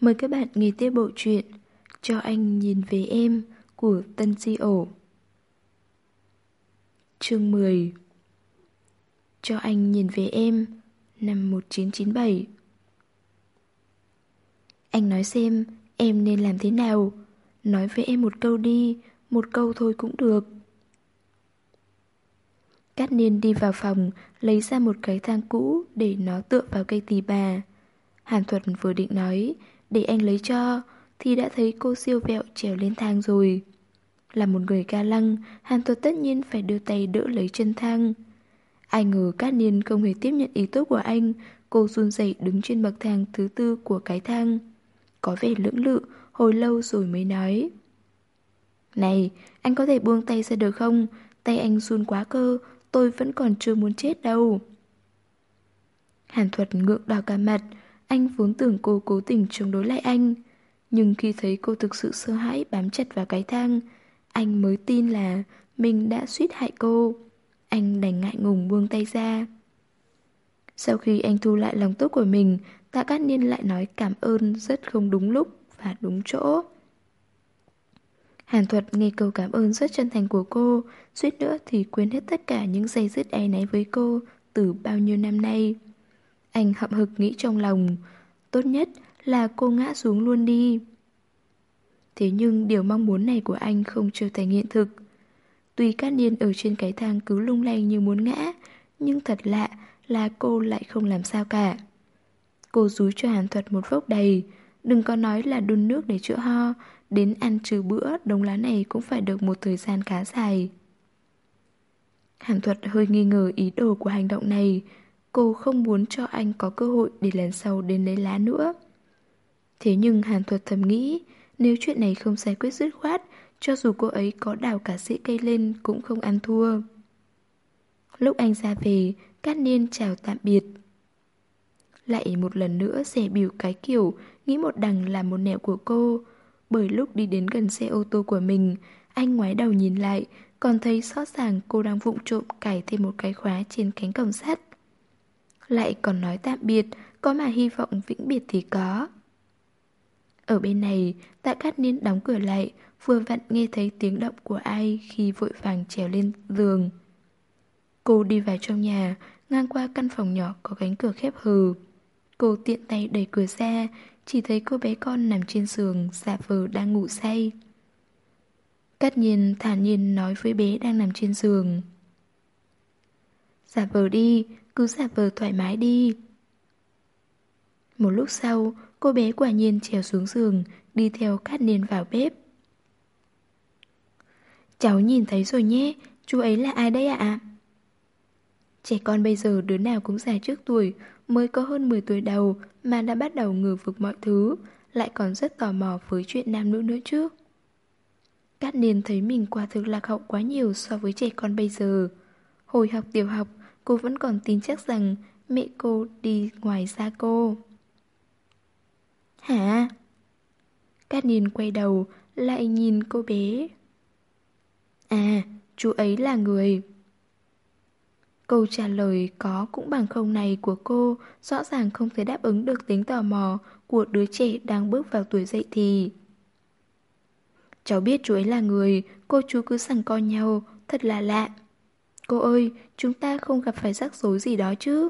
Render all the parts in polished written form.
Mời các bạn nghe tiếp bộ truyện Cho anh nhìn về em của Tân Di Ổ. Chương 10. Cho anh nhìn về em, năm 1997. Anh nói xem em nên làm thế nào. Nói với em một câu đi, một câu thôi cũng được. Cát Niên đi vào phòng, lấy ra một cái thang cũ để nó tựa vào cây tỳ bà. Hàn Thuật vừa định nói để anh lấy cho thì đã thấy cô siêu vẹo trèo lên thang rồi. Là một người ga lăng, Hàn Thuật tất nhiên phải đưa tay đỡ lấy chân thang. Ai ngờ Cát Niên không hề tiếp nhận ý tốt của anh. Cô run rẩy đứng trên bậc thang thứ tư của cái thang, có vẻ lưỡng lự, hồi lâu rồi mới nói: Này, anh có thể buông tay ra được không? Tay anh run quá cơ, tôi vẫn còn chưa muốn chết đâu. Hàn Thuật ngượng đỏ cả mặt. Anh vốn tưởng cô cố tình chống đối lại anh, nhưng khi thấy cô thực sự sợ hãi bám chặt vào cái thang, anh mới tin là mình đã suýt hại cô. Anh đành ngại ngùng buông tay ra. Sau khi anh thu lại lòng tốt của mình, Tạ Cát Niên lại nói cảm ơn rất không đúng lúc và đúng chỗ. Hàn Thuật nghe câu cảm ơn rất chân thành của cô, suýt nữa thì quên hết tất cả những giây dứt áy náy với cô từ bao nhiêu năm nay. Anh hậm hực nghĩ trong lòng, tốt nhất là cô ngã xuống luôn đi. Thế nhưng điều mong muốn này của anh không trở thành hiện thực. Tuy Cát Niên ở trên cái thang cứ lung lay như muốn ngã, nhưng thật lạ là cô lại không làm sao cả. Cô dúi cho Hàn Thuật một vốc đầy. Đừng có nói là đun nước để chữa ho, đến ăn trừ bữa đống lá này cũng phải được một thời gian khá dài. Hàn Thuật hơi nghi ngờ ý đồ của hành động này. Cô không muốn cho anh có cơ hội để lần sau đến lấy lá nữa. Thế nhưng Hàn Thuật thầm nghĩ, nếu chuyện này không giải quyết dứt khoát, cho dù cô ấy có đào cả rễ cây lên cũng không ăn thua. Lúc anh ra về, Cát Niên chào tạm biệt. Lại một lần nữa dè bỉu cái kiểu nghĩ một đằng là một nẻo của cô. Bởi lúc đi đến gần xe ô tô của mình, anh ngoái đầu nhìn lại, còn thấy rõ ràng cô đang vụng trộm cài thêm một cái khóa trên cánh cổng sắt. Lại còn nói tạm biệt, có mà hy vọng vĩnh biệt thì có. Ở bên này, Tạ Cát Niên đóng cửa lại, vừa vặn nghe thấy tiếng động của ai khi vội vàng trèo lên giường. Cô đi vào trong nhà, ngang qua căn phòng nhỏ có cánh cửa khép hờ. Cô tiện tay đẩy cửa ra, chỉ thấy cô bé con nằm trên giường, giả vờ đang ngủ say. Cát Nhiên thản nhiên nói với bé đang nằm trên giường: Giả vờ đi, cứ giả vờ thoải mái đi. Một lúc sau, cô bé quả nhiên trèo xuống giường, đi theo Cát Niên vào bếp. Cháu nhìn thấy rồi nhé, chú ấy là ai đấy ạ? Trẻ con bây giờ đứa nào cũng già trước tuổi, mới có hơn 10 tuổi đầu mà đã bắt đầu ngờ vực mọi thứ, lại còn rất tò mò với chuyện nam nữ nữa chứ. Cát Niên thấy mình quả thực lạc hậu quá nhiều so với trẻ con bây giờ. Hồi học tiểu học, cô vẫn còn tin chắc rằng mẹ cô đi ngoài xa cô. Hả? Cát Niên quay đầu, lại nhìn cô bé. À, chú ấy là người. Câu trả lời có cũng bằng không này của cô rõ ràng không thể đáp ứng được tính tò mò của đứa trẻ đang bước vào tuổi dậy thì. Cháu biết chú ấy là người, cô chú cứ giằng co nhau, thật là lạ. Cô ơi, chúng ta không gặp phải rắc rối gì đó chứ?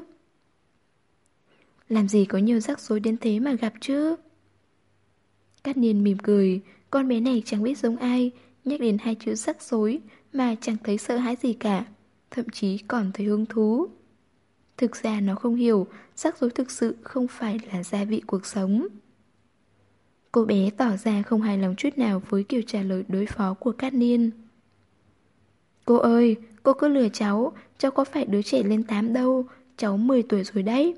Làm gì có nhiều rắc rối đến thế mà gặp chứ? Cát Niên mỉm cười, con bé này chẳng biết giống ai, nhắc đến hai chữ rắc rối mà chẳng thấy sợ hãi gì cả, thậm chí còn thấy hứng thú. Thực ra nó không hiểu, rắc rối thực sự không phải là gia vị cuộc sống. Cô bé tỏ ra không hài lòng chút nào với kiểu trả lời đối phó của Cát Niên. Cô ơi, cô cứ lừa cháu có phải đứa trẻ lên 8 đâu, cháu 10 tuổi rồi đấy.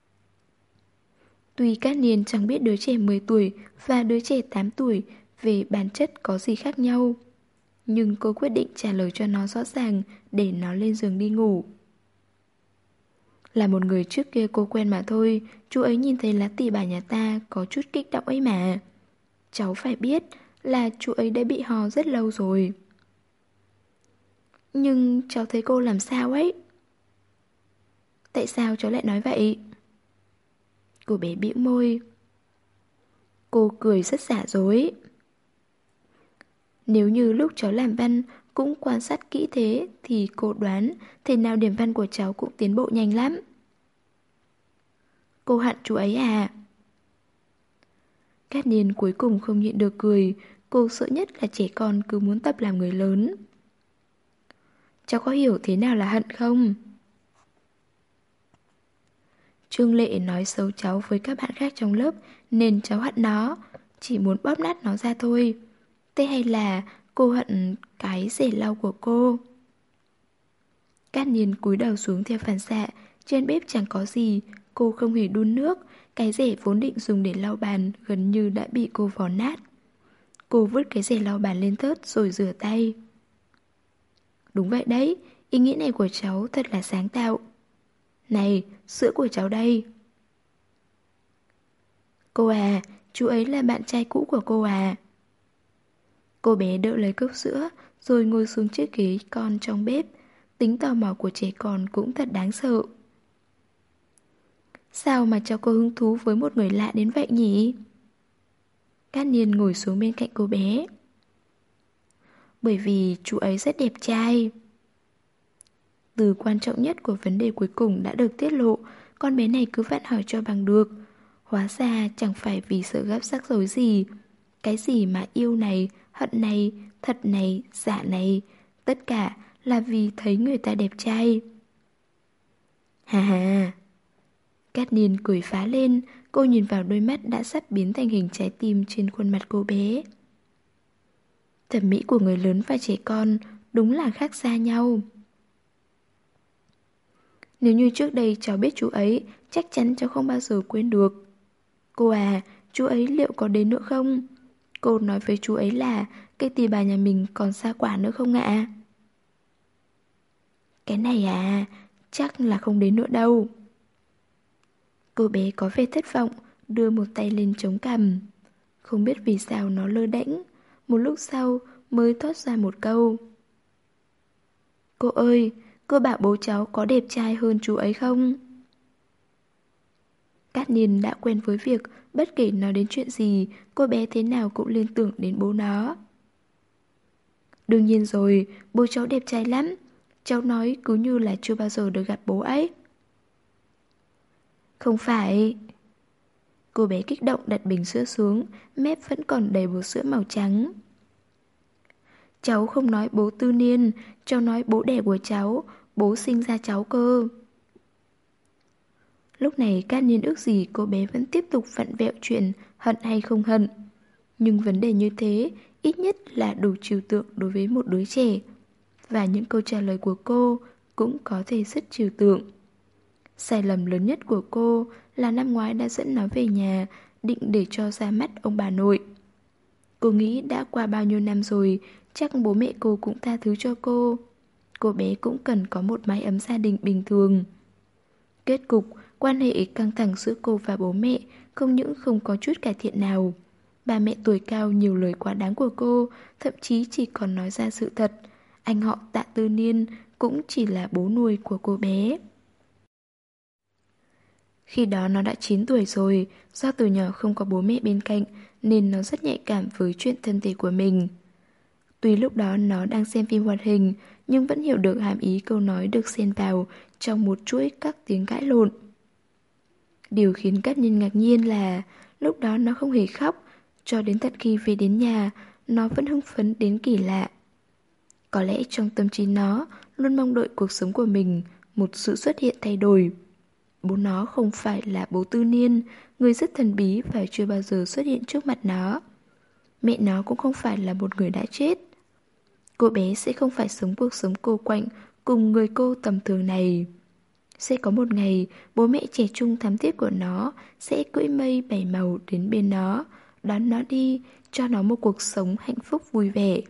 Tuy Cát Niên chẳng biết đứa trẻ 10 tuổi và đứa trẻ 8 tuổi về bản chất có gì khác nhau, nhưng cô quyết định trả lời cho nó rõ ràng để nó lên giường đi ngủ. Là một người trước kia cô quen mà thôi, chú ấy nhìn thấy lá tỳ bà nhà ta có chút kích động ấy mà. Cháu phải biết là chú ấy đã bị ho rất lâu rồi. Nhưng cháu thấy cô làm sao ấy? Tại sao cháu lại nói vậy? Cô bé bĩu môi. Cô cười rất giả dối. Nếu như lúc cháu làm văn cũng quan sát kỹ thế thì cô đoán thế nào điểm văn của cháu cũng tiến bộ nhanh lắm. Cô hận chú ấy à? Cát Niên cuối cùng không nhịn được cười. Cô sợ nhất là trẻ con cứ muốn tập làm người lớn. Cháu có hiểu thế nào là hận không? Trương Lệ nói xấu cháu với các bạn khác trong lớp nên cháu hận nó, chỉ muốn bóp nát nó ra thôi. Thế hay là cô hận cái rể lau của cô? Cát Niên cúi đầu xuống theo phản xạ. Trên bếp chẳng có gì. Cô không hề đun nước. Cái rẻ vốn định dùng để lau bàn gần như đã bị cô vò nát. Cô vứt cái rẻ lau bàn lên thớt rồi rửa tay. Đúng vậy đấy, ý nghĩ này của cháu thật là sáng tạo. Này, sữa của cháu đây. Cô à, chú ấy là bạn trai cũ của cô à? Cô bé đỡ lấy cốc sữa rồi ngồi xuống chiếc ghế con trong bếp. Tính tò mò của trẻ con cũng thật đáng sợ. Sao mà cháu có hứng thú với một người lạ đến vậy nhỉ? Cát Niên ngồi xuống bên cạnh cô bé. Bởi vì chú ấy rất đẹp trai. Từ quan trọng nhất của vấn đề cuối cùng đã được tiết lộ. Con bé này cứ vặn hỏi cho bằng được. Hóa ra chẳng phải vì sợ gấp rắc rối gì. Cái gì mà yêu này, hận này, thật này, giả này, tất cả là vì thấy người ta đẹp trai. Hà hà. Cát Niên cười phá lên. Cô nhìn vào đôi mắt đã sắp biến thành hình trái tim trên khuôn mặt cô bé. Thẩm mỹ của người lớn và trẻ con đúng là khác xa nhau. Nếu như trước đây cháu biết chú ấy, chắc chắn cháu không bao giờ quên được. Cô à, chú ấy liệu có đến nữa không? Cô nói với chú ấy là cây tỳ bà nhà mình còn xa quả nữa không ạ? Cái này à, chắc là không đến nữa đâu. Cô bé có vẻ thất vọng, đưa một tay lên chống cằm. Không biết vì sao nó lơ đễnh. Một lúc sau mới thoát ra một câu. Cô ơi, cô bảo bố cháu có đẹp trai hơn chú ấy không? Cát Niên đã quen với việc bất kể nói đến chuyện gì, cô bé thế nào cũng liên tưởng đến bố nó. Đương nhiên rồi, bố cháu đẹp trai lắm. Cháu nói cứ như là chưa bao giờ được gặp bố ấy. Không phải. Cô bé kích động đặt bình sữa xuống, mép vẫn còn đầy bột sữa màu trắng. Cháu không nói bố Tư Niên, cháu nói bố đẻ của cháu, bố sinh ra cháu cơ. Lúc này Cát Niên ước gì cô bé vẫn tiếp tục vặn vẹo chuyện hận hay không hận. Nhưng vấn đề như thế ít nhất là đủ trừu tượng đối với một đứa trẻ. Và những câu trả lời của cô cũng có thể rất trừu tượng. Sai lầm lớn nhất của cô là năm ngoái đã dẫn nó về nhà, định để cho ra mắt ông bà nội. Cô nghĩ đã qua bao nhiêu năm rồi, chắc bố mẹ cô cũng tha thứ cho cô. Cô bé cũng cần có một mái ấm gia đình bình thường. Kết cục, quan hệ căng thẳng giữa cô và bố mẹ không những không có chút cải thiện nào. Ba mẹ tuổi cao nhiều lời quá đáng của cô, thậm chí chỉ còn nói ra sự thật. Anh họ Tạ Tư Niên cũng chỉ là bố nuôi của cô bé. Khi đó nó đã 9 tuổi rồi, do từ nhỏ không có bố mẹ bên cạnh nên nó rất nhạy cảm với chuyện thân thể của mình. Tuy lúc đó nó đang xem phim hoạt hình nhưng vẫn hiểu được hàm ý câu nói được xen vào trong một chuỗi các tiếng cãi lộn. Điều khiến Cát Niên ngạc nhiên là lúc đó nó không hề khóc, cho đến tận khi về đến nhà nó vẫn hưng phấn đến kỳ lạ. Có lẽ trong tâm trí nó luôn mong đợi cuộc sống của mình một sự xuất hiện thay đổi. Bố nó không phải là bố Tư Niên, người rất thần bí và chưa bao giờ xuất hiện trước mặt nó. Mẹ nó cũng không phải là một người đã chết. Cô bé sẽ không phải sống cuộc sống cô quạnh cùng người cô tầm thường này. Sẽ có một ngày, bố mẹ trẻ trung thắm thiết của nó sẽ cưỡi mây bảy màu đến bên nó, đón nó đi, cho nó một cuộc sống hạnh phúc vui vẻ.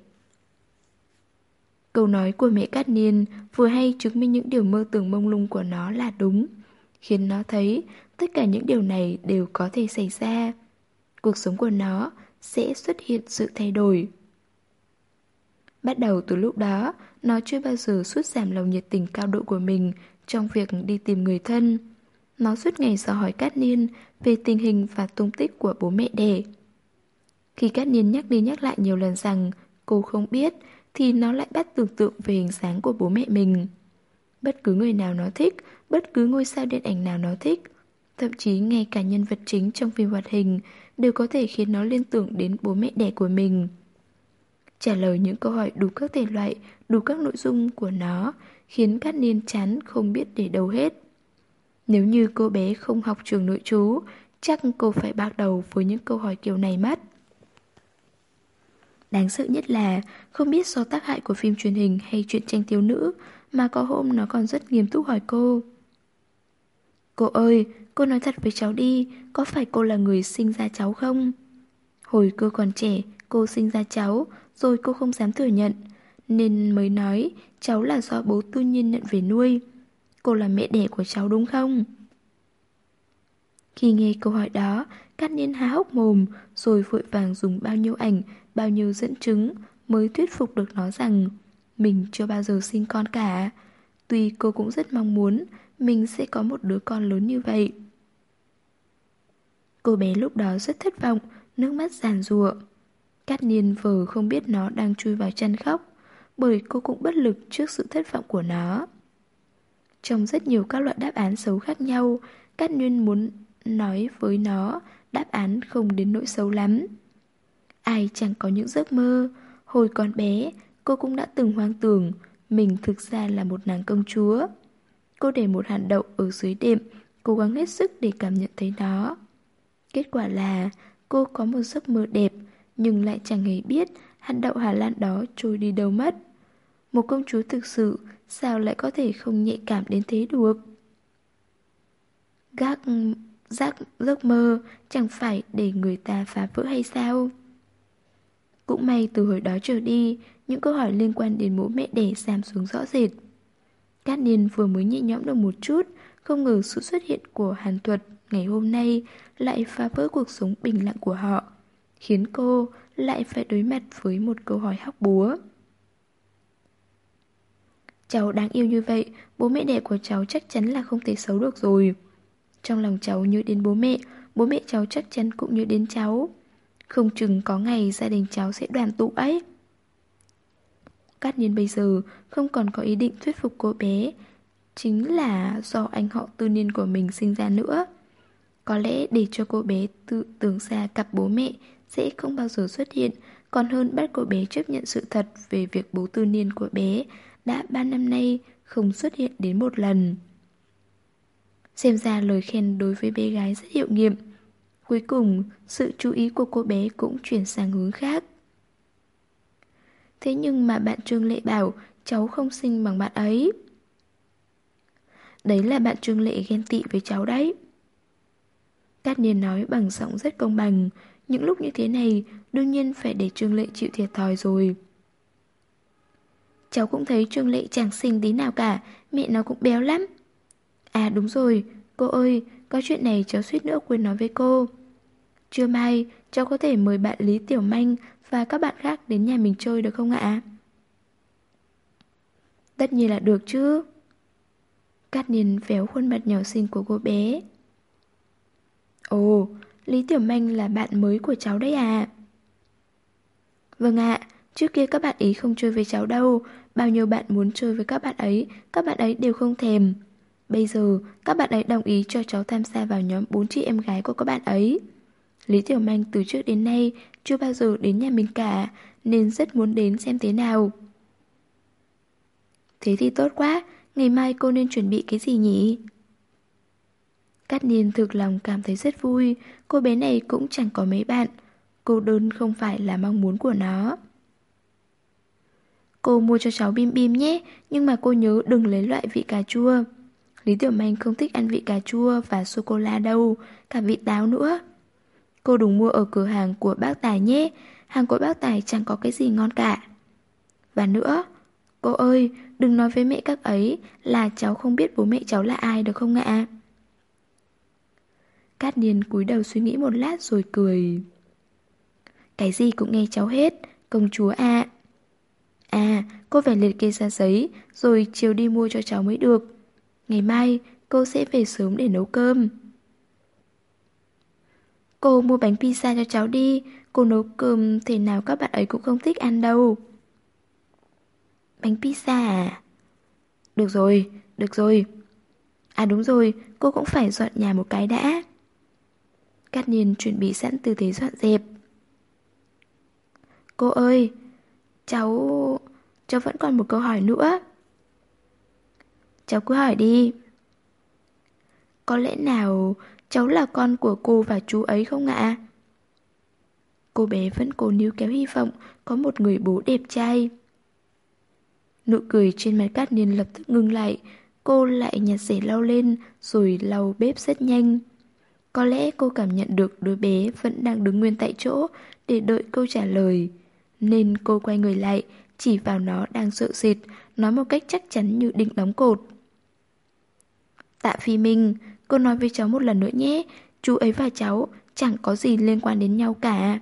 Câu nói của mẹ Cát Niên vừa hay chứng minh những điều mơ tưởng mông lung của nó là đúng, khiến nó thấy tất cả những điều này đều có thể xảy ra. Cuộc sống của nó sẽ xuất hiện sự thay đổi. Bắt đầu từ lúc đó, nó chưa bao giờ sút giảm lòng nhiệt tình cao độ của mình trong việc đi tìm người thân. Nó suốt ngày dò hỏi Cát Niên về tình hình và tung tích của bố mẹ đẻ. Khi Cát Niên nhắc đi nhắc lại nhiều lần rằng cô không biết, thì nó lại bắt tưởng tượng về hình dáng của bố mẹ mình. Bất cứ người nào nó thích, bất cứ ngôi sao điện ảnh nào nó thích, thậm chí ngay cả nhân vật chính trong phim hoạt hình đều có thể khiến nó liên tưởng đến bố mẹ đẻ của mình. Trả lời những câu hỏi đủ các thể loại, đủ các nội dung của nó khiến Cát Niên chán không biết để đâu hết. Nếu như cô bé không học trường nội trú, chắc cô phải bắt đầu với những câu hỏi kiểu này mất. Đáng sợ nhất là không biết do tác hại của phim truyền hình hay truyện tranh thiếu nữ mà có hôm nó còn rất nghiêm túc hỏi cô. Cô ơi, cô nói thật với cháu đi, có phải cô là người sinh ra cháu không? Hồi cô còn trẻ, cô sinh ra cháu, rồi cô không dám thừa nhận, nên mới nói cháu là do bố Tư Nhiên nhận về nuôi. Cô là mẹ đẻ của cháu đúng không? Khi nghe câu hỏi đó, Cát Niên há hốc mồm, rồi vội vàng dùng bao nhiêu ảnh, bao nhiêu dẫn chứng mới thuyết phục được nó rằng mình chưa bao giờ sinh con cả. Tuy cô cũng rất mong muốn mình sẽ có một đứa con lớn như vậy. Cô bé lúc đó rất thất vọng, nước mắt giàn giụa. Cát Niên vờ không biết nó đang chui vào chăn khóc, bởi cô cũng bất lực trước sự thất vọng của nó. Trong rất nhiều các loại đáp án xấu khác nhau, Cát Niên muốn nói với nó đáp án không đến nỗi xấu lắm. Ai chẳng có những giấc mơ. Hồi còn bé, cô cũng đã từng hoang tưởng mình thực ra là một nàng công chúa. Cô để một hạt đậu ở dưới đệm, cố gắng hết sức để cảm nhận thấy nó. Kết quả là cô có một giấc mơ đẹp, nhưng lại chẳng hề biết hạt đậu Hà Lan đó trôi đi đâu mất. Một công chúa thực sự sao lại có thể không nhạy cảm đến thế được? Gác giấc mơ chẳng phải để người ta phá vỡ hay sao? Cũng may từ hồi đó trở đi, những câu hỏi liên quan đến bố mẹ đẻ giảm xuống rõ rệt. Cát Niên vừa mới nhẹ nhõm được một chút, không ngờ sự xuất hiện của Hàn Thuật ngày hôm nay lại phá vỡ cuộc sống bình lặng của họ, khiến cô lại phải đối mặt với một câu hỏi hóc búa. Cháu đáng yêu như vậy, bố mẹ đẻ của cháu chắc chắn là không thể xấu được rồi. Trong lòng cháu nhớ đến bố mẹ cháu chắc chắn cũng nhớ đến cháu. Không chừng có ngày gia đình cháu sẽ đoàn tụ ấy. Cát Niên bây giờ không còn có ý định thuyết phục cô bé, chính là do anh họ Tư Niên của mình sinh ra nữa. Có lẽ để cho cô bé tự tưởng ra cặp bố mẹ sẽ không bao giờ xuất hiện, còn hơn bắt cô bé chấp nhận sự thật về việc bố Tư Niên của bé đã 3 năm nay không xuất hiện đến một lần. Xem ra lời khen đối với bé gái rất hiệu nghiệm. Cuối cùng, sự chú ý của cô bé cũng chuyển sang hướng khác. Thế nhưng mà bạn Trương Lệ bảo cháu không xinh bằng bạn ấy. Đấy là bạn Trương Lệ ghen tị với cháu đấy. Cát Niên nói bằng giọng rất công bằng. Những lúc như thế này, đương nhiên phải để Trương Lệ chịu thiệt thòi rồi. Cháu cũng thấy Trương Lệ chẳng xinh tí nào cả, mẹ nó cũng béo lắm. À đúng rồi, cô ơi, có chuyện này cháu suýt nữa quên nói với cô. Trưa mai, cháu có thể mời bạn Lý Tiểu Manh và các bạn khác đến nhà mình chơi được không ạ? Tất nhiên là được chứ. Cát Niên véo khuôn mặt nhỏ xinh của cô bé. Ồ, Lý Tiểu Manh là bạn mới của cháu đấy à? Vâng ạ, trước kia các bạn ý không chơi với cháu đâu. Bao nhiêu bạn muốn chơi với các bạn ấy đều không thèm. Bây giờ, các bạn ấy đồng ý cho cháu tham gia vào nhóm 4 chị em gái của các bạn ấy. Lý Tiểu Manh từ trước đến nay chưa bao giờ đến nhà mình cả, nên rất muốn đến xem thế nào. Thế thì tốt quá, ngày mai cô nên chuẩn bị cái gì nhỉ? Cát Niên thực lòng cảm thấy rất vui, cô bé này cũng chẳng có mấy bạn. Cô đơn không phải là mong muốn của nó. Cô mua cho cháu bim bim nhé, nhưng mà cô nhớ đừng lấy loại vị cà chua. Lý Tiểu Manh không thích ăn vị cà chua và sô-cô-la đâu, cả vị táo nữa. Cô đừng mua ở cửa hàng của bác Tài nhé, hàng của bác Tài chẳng có cái gì ngon cả. Và nữa, cô ơi, đừng nói với mẹ các ấy là cháu không biết bố mẹ cháu là ai được không ạ? Cát Niên cúi đầu suy nghĩ một lát rồi cười. Cái gì cũng nghe cháu hết, công chúa ạ. À, cô phải liệt kê ra giấy, rồi chiều đi mua cho cháu mới được. Ngày mai, cô sẽ về sớm để nấu cơm. Cô mua bánh pizza cho cháu đi. Cô nấu cơm thế nào các bạn ấy cũng không thích ăn đâu. Bánh pizza à? Được rồi, được rồi. À đúng rồi, cô cũng phải dọn nhà một cái đã. Cát Nhiên chuẩn bị sẵn tư thế dọn dẹp. Cô ơi, cháu vẫn còn một câu hỏi nữa. Cháu cứ hỏi đi. Có lẽ nào cháu là con của cô và chú ấy không ạ? Cô bé vẫn cố níu kéo hy vọng có một người bố đẹp trai. Nụ cười trên mặt Cát Niên lập tức ngưng lại. Cô lại nhặt rẻ lau lên rồi lau bếp rất nhanh. Có lẽ cô cảm nhận được đứa bé vẫn đang đứng nguyên tại chỗ để đợi câu trả lời. Nên cô quay người lại, chỉ vào nó đang sợ sệt, nói một cách chắc chắn như định đóng cột. Tạ Phi Minh, cô nói với cháu một lần nữa nhé, chú ấy và cháu chẳng có gì liên quan đến nhau cả.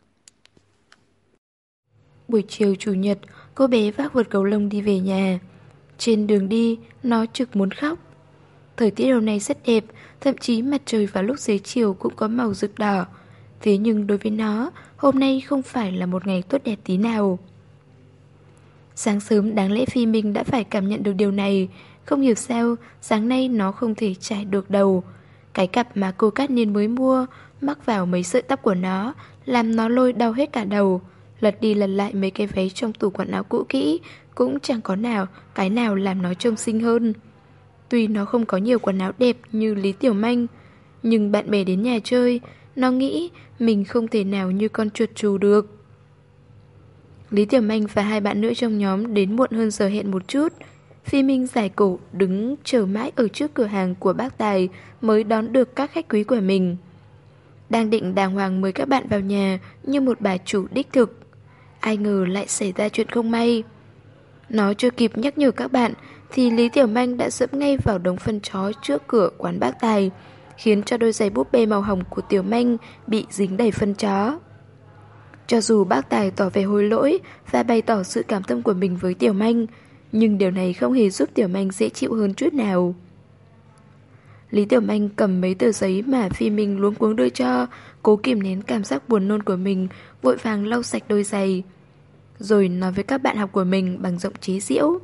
Buổi chiều chủ nhật, cô bé vác vật gấu lông đi về nhà. Trên đường đi, nó trực muốn khóc. Thời tiết đầu này rất đẹp, thậm chí mặt trời vào lúc xế chiều cũng có màu rực đỏ. Thế nhưng đối với nó, hôm nay không phải là một ngày tốt đẹp tí nào. Sáng sớm đáng lẽ Phi Minh đã phải cảm nhận được điều này. Không hiểu sao, sáng nay nó không thể chải được đầu. Cái cặp mà cô Cát Niên mới mua, mắc vào mấy sợi tóc của nó, làm nó lôi đau hết cả đầu. Lật đi lật lại mấy cái váy trong tủ quần áo cũ kỹ, cũng chẳng có cái nào làm nó trông xinh hơn. Tuy nó không có nhiều quần áo đẹp như Lý Tiểu Manh, nhưng bạn bè đến nhà chơi, nó nghĩ mình không thể nào như con chuột chù được. Lý Tiểu Manh và hai bạn nữa trong nhóm đến muộn hơn giờ hẹn một chút. Phi Minh giải cổ đứng chờ mãi ở trước cửa hàng của bác Tài mới đón được các khách quý của mình. Đang định đàng hoàng mời các bạn vào nhà như một bà chủ đích thực. Ai ngờ lại xảy ra chuyện không may. Nó chưa kịp nhắc nhở các bạn thì Lý Tiểu Manh đã dẫm ngay vào đống phân chó trước cửa quán bác Tài, khiến cho đôi giày búp bê màu hồng của Tiểu Manh bị dính đầy phân chó. Cho dù bác Tài tỏ vẻ hối lỗi và bày tỏ sự cảm thông của mình với Tiểu Manh, nhưng điều này không hề giúp Tiểu Manh dễ chịu hơn chút nào. Lý Tiểu Manh cầm mấy tờ giấy mà Phi Minh luống cuống đưa cho, cố kìm nén cảm giác buồn nôn của mình, vội vàng lau sạch đôi giày. Rồi nói với các bạn học của mình bằng giọng chế giễu.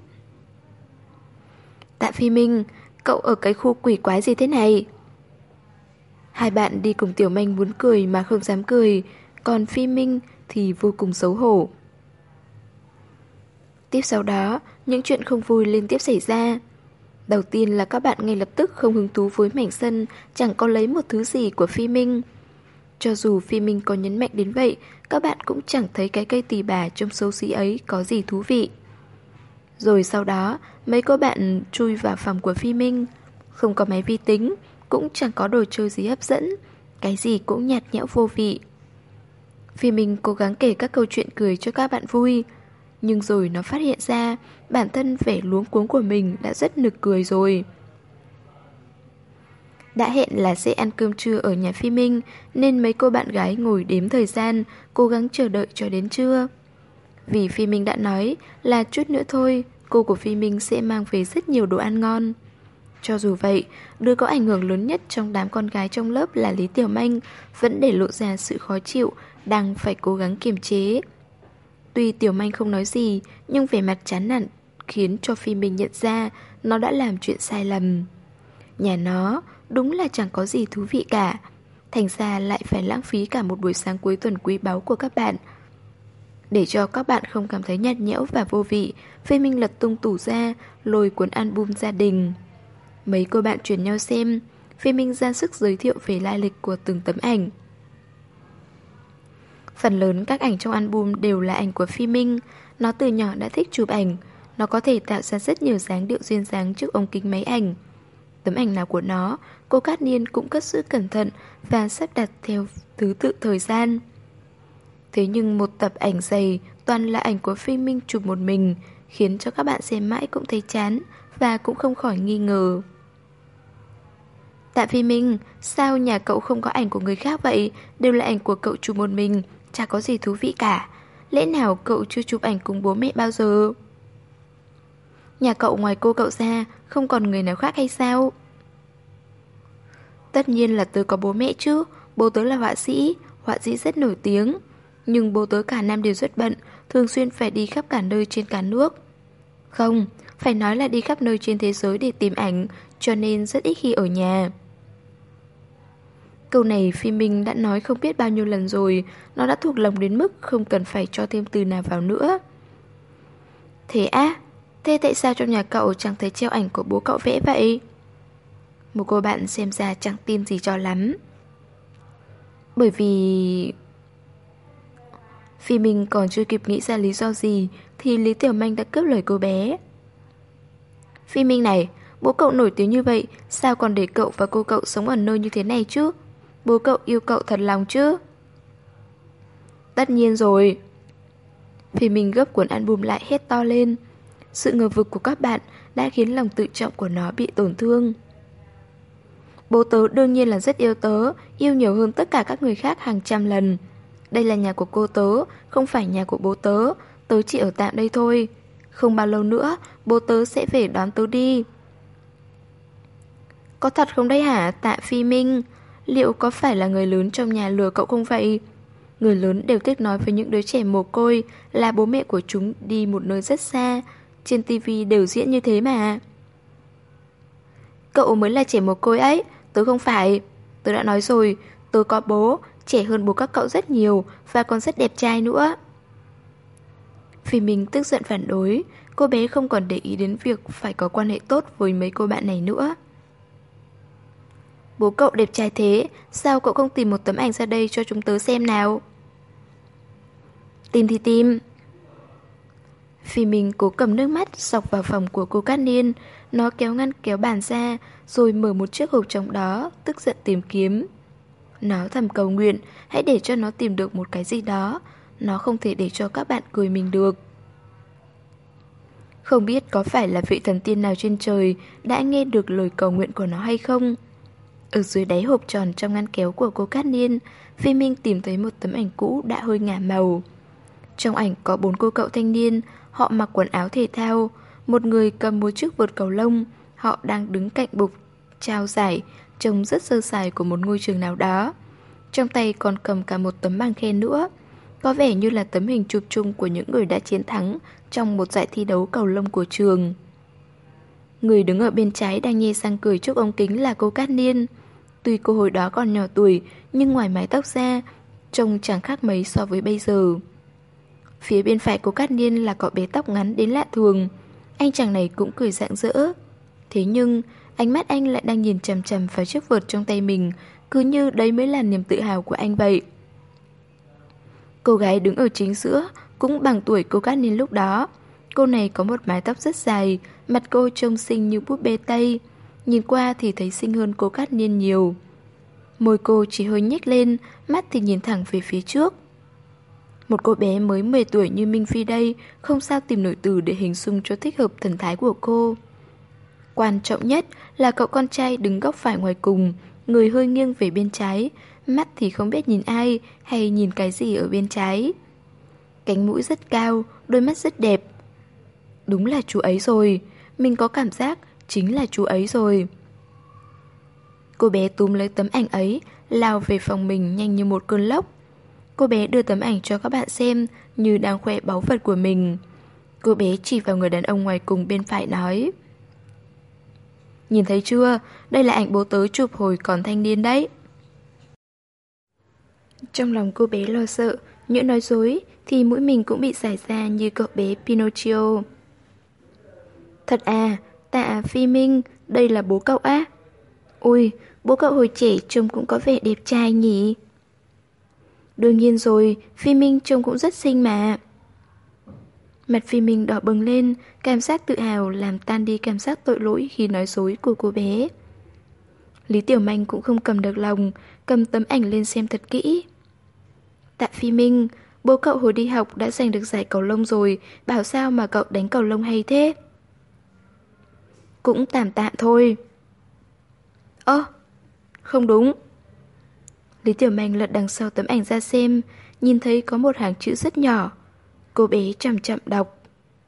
Tạ Phi Minh, cậu ở cái khu quỷ quái gì thế này? Hai bạn đi cùng Tiểu Manh muốn cười mà không dám cười, còn Phi Minh thì vô cùng xấu hổ. Tiếp sau đó, những chuyện không vui liên tiếp xảy ra. Đầu tiên là các bạn ngay lập tức không hứng thú với mảnh sân chẳng có lấy một thứ gì của Phi Minh. Cho dù Phi Minh có nhấn mạnh đến vậy, các bạn cũng chẳng thấy cái cây tỳ bà trông xấu xí ấy có gì thú vị. Rồi sau đó, mấy cô bạn chui vào phòng của Phi Minh. Không có máy vi tính, cũng chẳng có đồ chơi gì hấp dẫn, cái gì cũng nhạt nhẽo vô vị. Phi Minh cố gắng kể các câu chuyện cười cho các bạn vui, nhưng rồi nó phát hiện ra bản thân vẻ luống cuống của mình đã rất nực cười rồi. Đã hẹn là sẽ ăn cơm trưa ở nhà Phi Minh, nên mấy cô bạn gái ngồi đếm thời gian, cố gắng chờ đợi cho đến trưa. Vì Phi Minh đã nói là chút nữa thôi, cô của Phi Minh sẽ mang về rất nhiều đồ ăn ngon. Cho dù vậy, đứa có ảnh hưởng lớn nhất trong đám con gái trong lớp là Lý Tiểu Manh vẫn để lộ ra sự khó chịu, đang phải cố gắng kiềm chế. Tuy Tiểu Manh không nói gì, nhưng vẻ mặt chán nản khiến cho Phi Minh nhận ra nó đã làm chuyện sai lầm. Nhà nó đúng là chẳng có gì thú vị cả, thành ra lại phải lãng phí cả một buổi sáng cuối tuần quý báu của các bạn. Để cho các bạn không cảm thấy nhạt nhẽo và vô vị, Phi Minh lật tung tủ ra, lôi cuốn album gia đình. Mấy cô bạn chuyển nhau xem, Phi Minh ra sức giới thiệu về lai lịch của từng tấm ảnh. Phần lớn các ảnh trong album đều là ảnh của Phi Minh. Nó từ nhỏ đã thích chụp ảnh. Nó có thể tạo ra rất nhiều dáng điệu duyên dáng trước ống kính máy ảnh. Tấm ảnh nào của nó, cô Cát Niên cũng cất giữ cẩn thận và sắp đặt theo thứ tự thời gian. Thế nhưng một tập ảnh dày toàn là ảnh của Phi Minh chụp một mình, khiến cho các bạn xem mãi cũng thấy chán và cũng không khỏi nghi ngờ. Tạ Phi Minh, sao nhà cậu không có ảnh của người khác vậy? Đều là ảnh của cậu chụp một mình, chả có gì thú vị cả. Lẽ nào cậu chưa chụp ảnh cùng bố mẹ bao giờ? Nhà cậu ngoài cô cậu ra, không còn người nào khác hay sao? Tất nhiên là tớ có bố mẹ chứ. Bố tớ là họa sĩ rất nổi tiếng. Nhưng bố tớ cả năm đều rất bận, thường xuyên phải đi khắp cả nơi trên cả nước. Không, phải nói là đi khắp nơi trên thế giới để tìm ảnh, cho nên rất ít khi ở nhà. Câu này Phi Minh đã nói không biết bao nhiêu lần rồi, nó đã thuộc lòng đến mức không cần phải cho thêm từ nào vào nữa. Thế á, thế tại sao trong nhà cậu chẳng thấy treo ảnh của bố cậu vẽ vậy? Một cô bạn xem ra chẳng tin gì cho lắm. Bởi vì... Phi Minh còn chưa kịp nghĩ ra lý do gì thì Lý Tiểu Manh đã cướp lời cô bé. Phi Minh này, bố cậu nổi tiếng như vậy, sao còn để cậu và cô cậu sống ở nơi như thế này chứ? Bố cậu yêu cậu thật lòng chứ? Tất nhiên rồi. Phi Minh gấp cuốn album lại hét to lên. Sự ngờ vực của các bạn đã khiến lòng tự trọng của nó bị tổn thương. Bố tớ đương nhiên là rất yêu tớ, yêu nhiều hơn tất cả các người khác hàng trăm lần. Đây là nhà của cô tớ, không phải nhà của bố tớ, tớ chỉ ở tạm đây thôi. Không bao lâu nữa, bố tớ sẽ về đón tớ đi. Có thật không đấy hả, Tạ Phi Minh? Liệu có phải là người lớn trong nhà lừa cậu không vậy? Người lớn đều thích nói với những đứa trẻ mồ côi là bố mẹ của chúng đi một nơi rất xa. Trên tivi đều diễn như thế mà. Cậu mới là trẻ mồ côi ấy, tớ không phải. Tớ đã nói rồi, tớ có bố, trẻ hơn bố các cậu rất nhiều và còn rất đẹp trai nữa. Phi Minh tức giận phản đối, cô bé không còn để ý đến việc phải có quan hệ tốt với mấy cô bạn này nữa. Bố cậu đẹp trai thế, sao cậu không tìm một tấm ảnh ra đây cho chúng tớ xem nào? Tìm thì tìm. Phi Minh cố cầm nước mắt xọc vào phòng của cô Cát Niên. Nó kéo ngăn kéo bàn ra, rồi mở một chiếc hộp trong đó, tức giận tìm kiếm. Nó thầm cầu nguyện, hãy để cho nó tìm được một cái gì đó. Nó không thể để cho các bạn cười mình được. Không biết có phải là vị thần tiên nào trên trời đã nghe được lời cầu nguyện của nó hay không. Ở dưới đáy hộp tròn trong ngăn kéo của cô Cát Niên, Phi Minh tìm thấy một tấm ảnh cũ đã hơi ngả màu. Trong ảnh có 4 cô cậu thanh niên, họ mặc quần áo thể thao, một người cầm một chiếc vợt cầu lông, họ đang đứng cạnh bục trao giải, trông rất sơ sài của một ngôi trường nào đó. Trong tay còn cầm cả một tấm bằng khen nữa, có vẻ như là tấm hình chụp chung của những người đã chiến thắng trong một giải thi đấu cầu lông của trường. Người đứng ở bên trái đang nhe răng cười trước ống kính là cô Cát Niên. Tuy cô hồi đó còn nhỏ tuổi, nhưng ngoài mái tóc ra, trông chẳng khác mấy so với bây giờ. Phía bên phải cô Cát Niên là cậu bé tóc ngắn đến lạ thường. Anh chàng này cũng cười rạng rỡ. Thế nhưng, ánh mắt anh lại đang nhìn chằm chằm vào chiếc vợt trong tay mình, cứ như đấy mới là niềm tự hào của anh vậy. Cô gái đứng ở chính giữa cũng bằng tuổi cô Cát Niên lúc đó. Cô này có một mái tóc rất dài, mặt cô trông xinh như búp bê Tây. Nhìn qua thì thấy xinh hơn cô Cát Niên nhiều. Môi cô chỉ hơi nhếch lên, mắt thì nhìn thẳng về phía trước. Một cô bé mới 10 tuổi như Minh Phi đây không sao tìm nổi từ để hình dung cho thích hợp thần thái của cô. Quan trọng nhất là cậu con trai đứng góc phải ngoài cùng, người hơi nghiêng về bên trái, mắt thì không biết nhìn ai hay nhìn cái gì ở bên trái. Cánh mũi rất cao, đôi mắt rất đẹp. Đúng là chú ấy rồi, mình có cảm giác chính là chú ấy rồi. Cô bé túm lấy tấm ảnh ấy, lao về phòng mình nhanh như một cơn lốc. Cô bé đưa tấm ảnh cho các bạn xem như đang khoe báu vật của mình. Cô bé chỉ vào người đàn ông ngoài cùng bên phải nói: Nhìn thấy chưa, đây là ảnh bố tớ chụp hồi còn thanh niên đấy. Trong lòng cô bé lo sợ, nhỡ nói dối thì mũi mình cũng bị xảy ra như cậu bé Pinocchio. Thật à, Tạ Phi Minh, đây là bố cậu á? Ui, bố cậu hồi trẻ trông cũng có vẻ đẹp trai nhỉ? Đương nhiên rồi, Phi Minh trông cũng rất xinh mà. Mặt Phi Minh đỏ bừng lên, cảm giác tự hào làm tan đi cảm giác tội lỗi khi nói dối của cô bé. Lý Tiểu Manh cũng không cầm được lòng, cầm tấm ảnh lên xem thật kỹ. Tạ Phi Minh, bố cậu hồi đi học đã giành được giải cầu lông rồi, bảo sao mà cậu đánh cầu lông hay thế? Cũng tạm tạm thôi. Ơ, không đúng. Lý Tiểu Manh lật đằng sau tấm ảnh ra xem, nhìn thấy có một hàng chữ rất nhỏ. Cô bé chậm chậm đọc: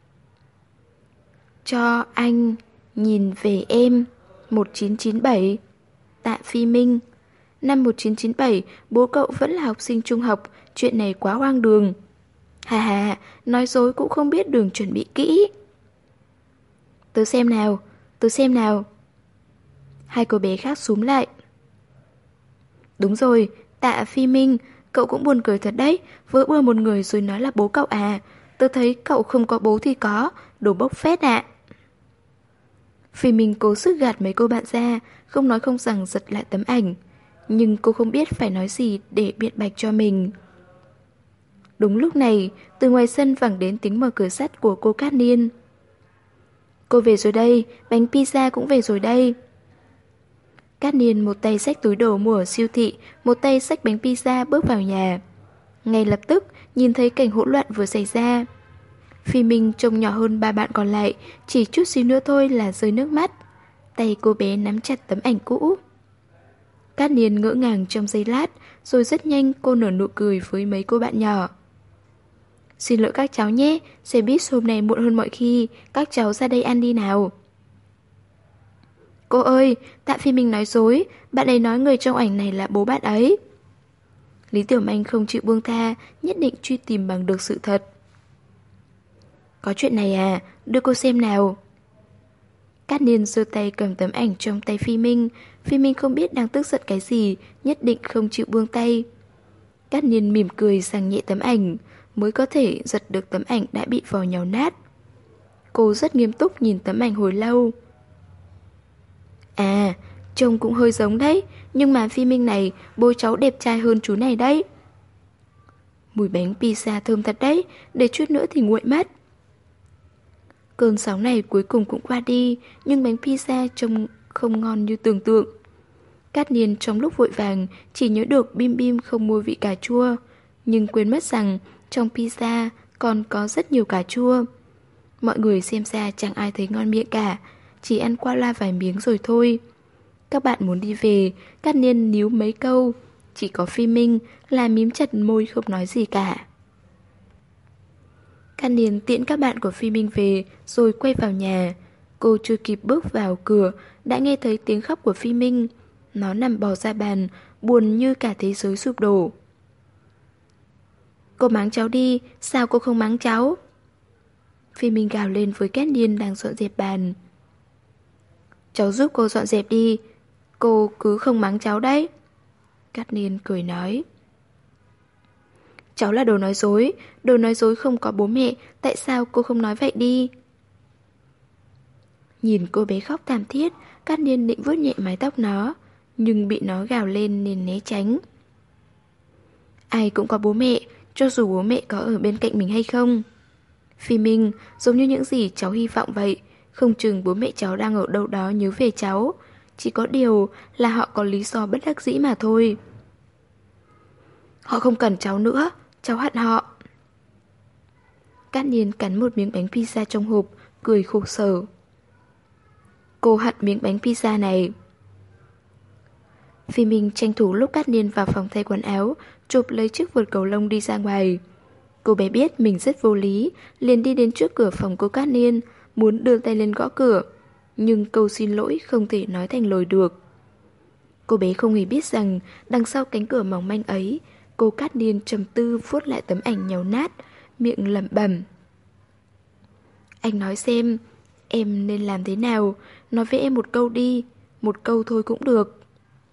Cho anh nhìn về em 1997 Tạ Phi Minh. Năm 1997, bố cậu vẫn là học sinh trung học, chuyện này quá hoang đường. Hà hà, nói dối cũng không biết đường chuẩn bị kỹ. Tớ xem nào, tớ xem nào. Hai cô bé khác xúm lại. Đúng rồi, Tạ Phi Minh, cậu cũng buồn cười thật đấy, vớ bừa một người rồi nói là bố cậu à. Tớ thấy cậu không có bố thì có, đồ bốc phét ạ. Phi Minh cố sức gạt mấy cô bạn ra, không nói không rằng giật lại tấm ảnh. Nhưng cô không biết phải nói gì để biện bạch cho mình. Đúng lúc này, từ ngoài sân vẳng đến tiếng mở cửa sắt của cô Cát Niên. Cô về rồi đây, bánh pizza cũng về rồi đây. Cát Niên một tay xách túi đồ mua ở siêu thị, một tay xách bánh pizza bước vào nhà. Ngay lập tức, nhìn thấy cảnh hỗn loạn vừa xảy ra. Phi Minh trông nhỏ hơn ba bạn còn lại, chỉ chút xíu nữa thôi là rơi nước mắt. Tay cô bé nắm chặt tấm ảnh cũ. Cát Niên ngỡ ngàng trong giây lát, rồi rất nhanh cô nở nụ cười với mấy cô bạn nhỏ. Xin lỗi các cháu nhé, xe buýt hôm nay muộn hơn mọi khi, các cháu ra đây ăn đi nào. Cô ơi, Tạ Phi Minh nói dối, bạn ấy nói người trong ảnh này là bố bạn ấy. Lý Tiểu Manh không chịu buông tha, nhất định truy tìm bằng được sự thật. Có chuyện này à, đưa cô xem nào. Cát Niên giơ tay cầm tấm ảnh trong tay Phi Minh. Phi Minh không biết đang tức giận cái gì, nhất định không chịu buông tay. Cát Niên mỉm cười giằng nhẹ tấm ảnh, mới có thể giật được tấm ảnh đã bị vò nhàu nát. Cô rất nghiêm túc nhìn tấm ảnh hồi lâu. À, trông cũng hơi giống đấy, nhưng mà Phi Minh này, bố cháu đẹp trai hơn chú này đấy. Mùi bánh pizza thơm thật đấy, để chút nữa thì nguội mất. Cơn sóng này cuối cùng cũng qua đi, nhưng bánh pizza trông không ngon như tưởng tượng. Cát Niên trong lúc vội vàng chỉ nhớ được bim bim không mua vị cà chua, nhưng quên mất rằng trong pizza còn có rất nhiều cà chua. Mọi người xem ra chẳng ai thấy ngon miệng cả, chỉ ăn qua loa vài miếng rồi thôi. Các bạn muốn đi về, Cát Niên níu mấy câu, chỉ có Phi Minh là mím chặt môi không nói gì cả. Cát Niên tiễn các bạn của Phi Minh về rồi quay vào nhà. Cô chưa kịp bước vào cửa đã nghe thấy tiếng khóc của Phi Minh. Nó nằm bò ra bàn, buồn như cả thế giới sụp đổ. Cô mắng cháu đi, sao cô không mắng cháu? Phi Minh gào lên với Cát Niên đang dọn dẹp bàn. Cháu giúp cô dọn dẹp đi, cô cứ không mắng cháu đấy. Cát Niên cười nói. Cháu là đồ nói dối không có bố mẹ, tại sao cô không nói vậy đi? Nhìn cô bé khóc thảm thiết, Cát Niên định vuốt nhẹ mái tóc nó, nhưng bị nó gào lên nên né tránh. Ai cũng có bố mẹ, cho dù bố mẹ có ở bên cạnh mình hay không. Phi Minh, giống như những gì cháu hy vọng vậy, không chừng bố mẹ cháu đang ở đâu đó nhớ về cháu. Chỉ có điều là họ có lý do bất đắc dĩ mà thôi. Họ không cần cháu nữa, cháu hận họ. Cát Niên cắn một miếng bánh pizza trong hộp, cười khổ sở. Cô hận miếng bánh pizza này. Phi Minh tranh thủ lúc Cát Niên vào phòng thay quần áo, chụp lấy chiếc vợt cầu lông đi ra ngoài. Cô bé biết mình rất vô lý, liền đi đến trước cửa phòng cô Cát Niên, muốn đưa tay lên gõ cửa. Nhưng câu xin lỗi không thể nói thành lời được. Cô bé không hề biết rằng đằng sau cánh cửa mỏng manh ấy, cô Cát Niên trầm tư vuốt lại tấm ảnh nhàu nát, miệng lẩm bẩm. Anh nói xem, em nên làm thế nào? Nói với em một câu đi, một câu thôi cũng được.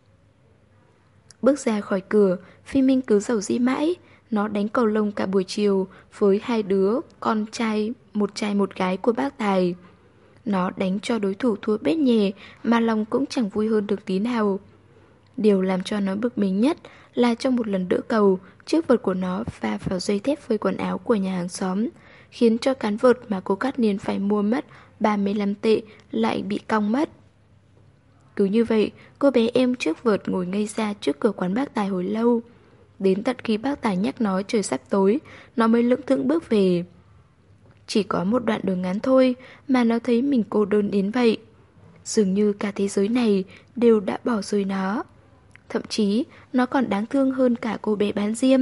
Bước ra khỏi cửa, Phi Minh cứ giàu dĩ mãi. Nó đánh cầu lông cả buổi chiều với hai đứa, con trai một gái của bác Tài. Nó đánh cho đối thủ thua bết nhè mà lòng cũng chẳng vui hơn được tí nào. Điều làm cho nó bực mình nhất là trong một lần đỡ cầu, chiếc vợt của nó va vào dây thép phơi quần áo của nhà hàng xóm, khiến cho cán vợt mà cô Cát Niên phải mua mất 35 tệ lại bị cong mất. Cứ như vậy, cô bé em chiếc vợt ngồi ngây ra trước cửa quán bác Tài hồi lâu. Đến tận khi bác Tài nhắc nó trời sắp tối, nó mới lững thững bước về. Chỉ có một đoạn đường ngắn thôi mà nó thấy mình cô đơn đến vậy. Dường như cả thế giới này đều đã bỏ rơi nó. Thậm chí nó còn đáng thương hơn cả cô bé bán diêm.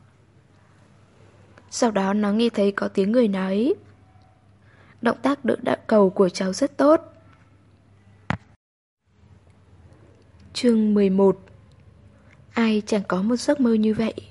Sau đó nó nghe thấy có tiếng người nói: động tác đỡ đạo cầu của cháu rất tốt. Chương 11. Ai chẳng có một giấc mơ như vậy.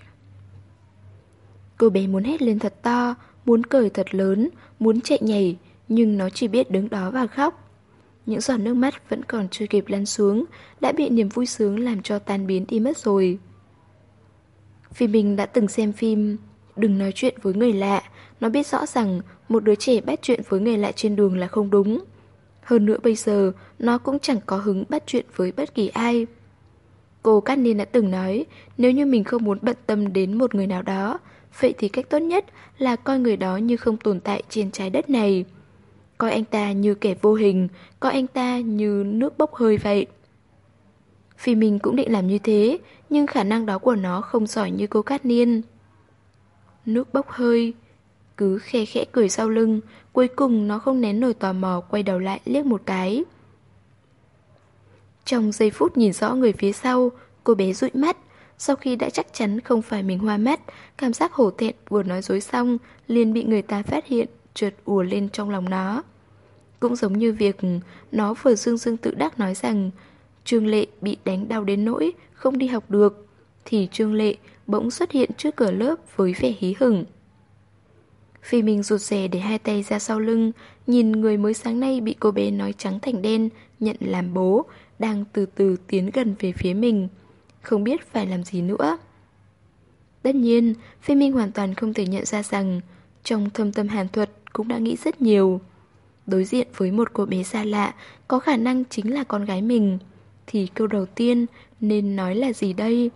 Cô bé muốn hét lên thật to, muốn cười thật lớn, muốn chạy nhảy, nhưng nó chỉ biết đứng đó và khóc. Những giọt nước mắt vẫn còn chưa kịp lăn xuống, đã bị niềm vui sướng làm cho tan biến đi mất rồi. Vì mình đã từng xem phim Đừng nói chuyện với người lạ, nó biết rõ rằng một đứa trẻ bắt chuyện với người lạ trên đường là không đúng. Hơn nữa bây giờ, nó cũng chẳng có hứng bắt chuyện với bất kỳ ai. Cô Cát Niên đã từng nói, nếu như mình không muốn bận tâm đến một người nào đó, vậy thì cách tốt nhất là coi người đó như không tồn tại trên trái đất này. Coi anh ta như kẻ vô hình, coi anh ta như nước bốc hơi vậy. Vì mình cũng định làm như thế, nhưng khả năng đó của nó không giỏi như cô Cát Niên. Nước bốc hơi, cứ khe khẽ cười sau lưng, cuối cùng nó không nén nổi tò mò quay đầu lại liếc một cái. Trong giây phút nhìn rõ người phía sau, cô bé dụi mắt. Sau khi đã chắc chắn không phải mình hoa mắt, cảm giác hổ thẹn vừa nói dối xong liền bị người ta phát hiện, chợt ùa lên trong lòng nó. Cũng giống như việc nó vừa dương dương tự đắc nói rằng Trương Lệ bị đánh đau đến nỗi không đi học được, thì Trương Lệ bỗng xuất hiện trước cửa lớp với vẻ hí hửng. Phi Minh rụt rè để hai tay ra sau lưng, nhìn người mới sáng nay bị cô bé nói trắng thành đen, nhận làm bố, đang từ từ tiến gần về phía mình. Không biết phải làm gì nữa. Tất nhiên, Phi Minh hoàn toàn không thể nhận ra rằng trong thâm tâm Hàn Thuật cũng đã nghĩ rất nhiều. Đối diện với một cô bé xa lạ, có khả năng chính là con gái mình, thì câu đầu tiên nên nói là gì đây?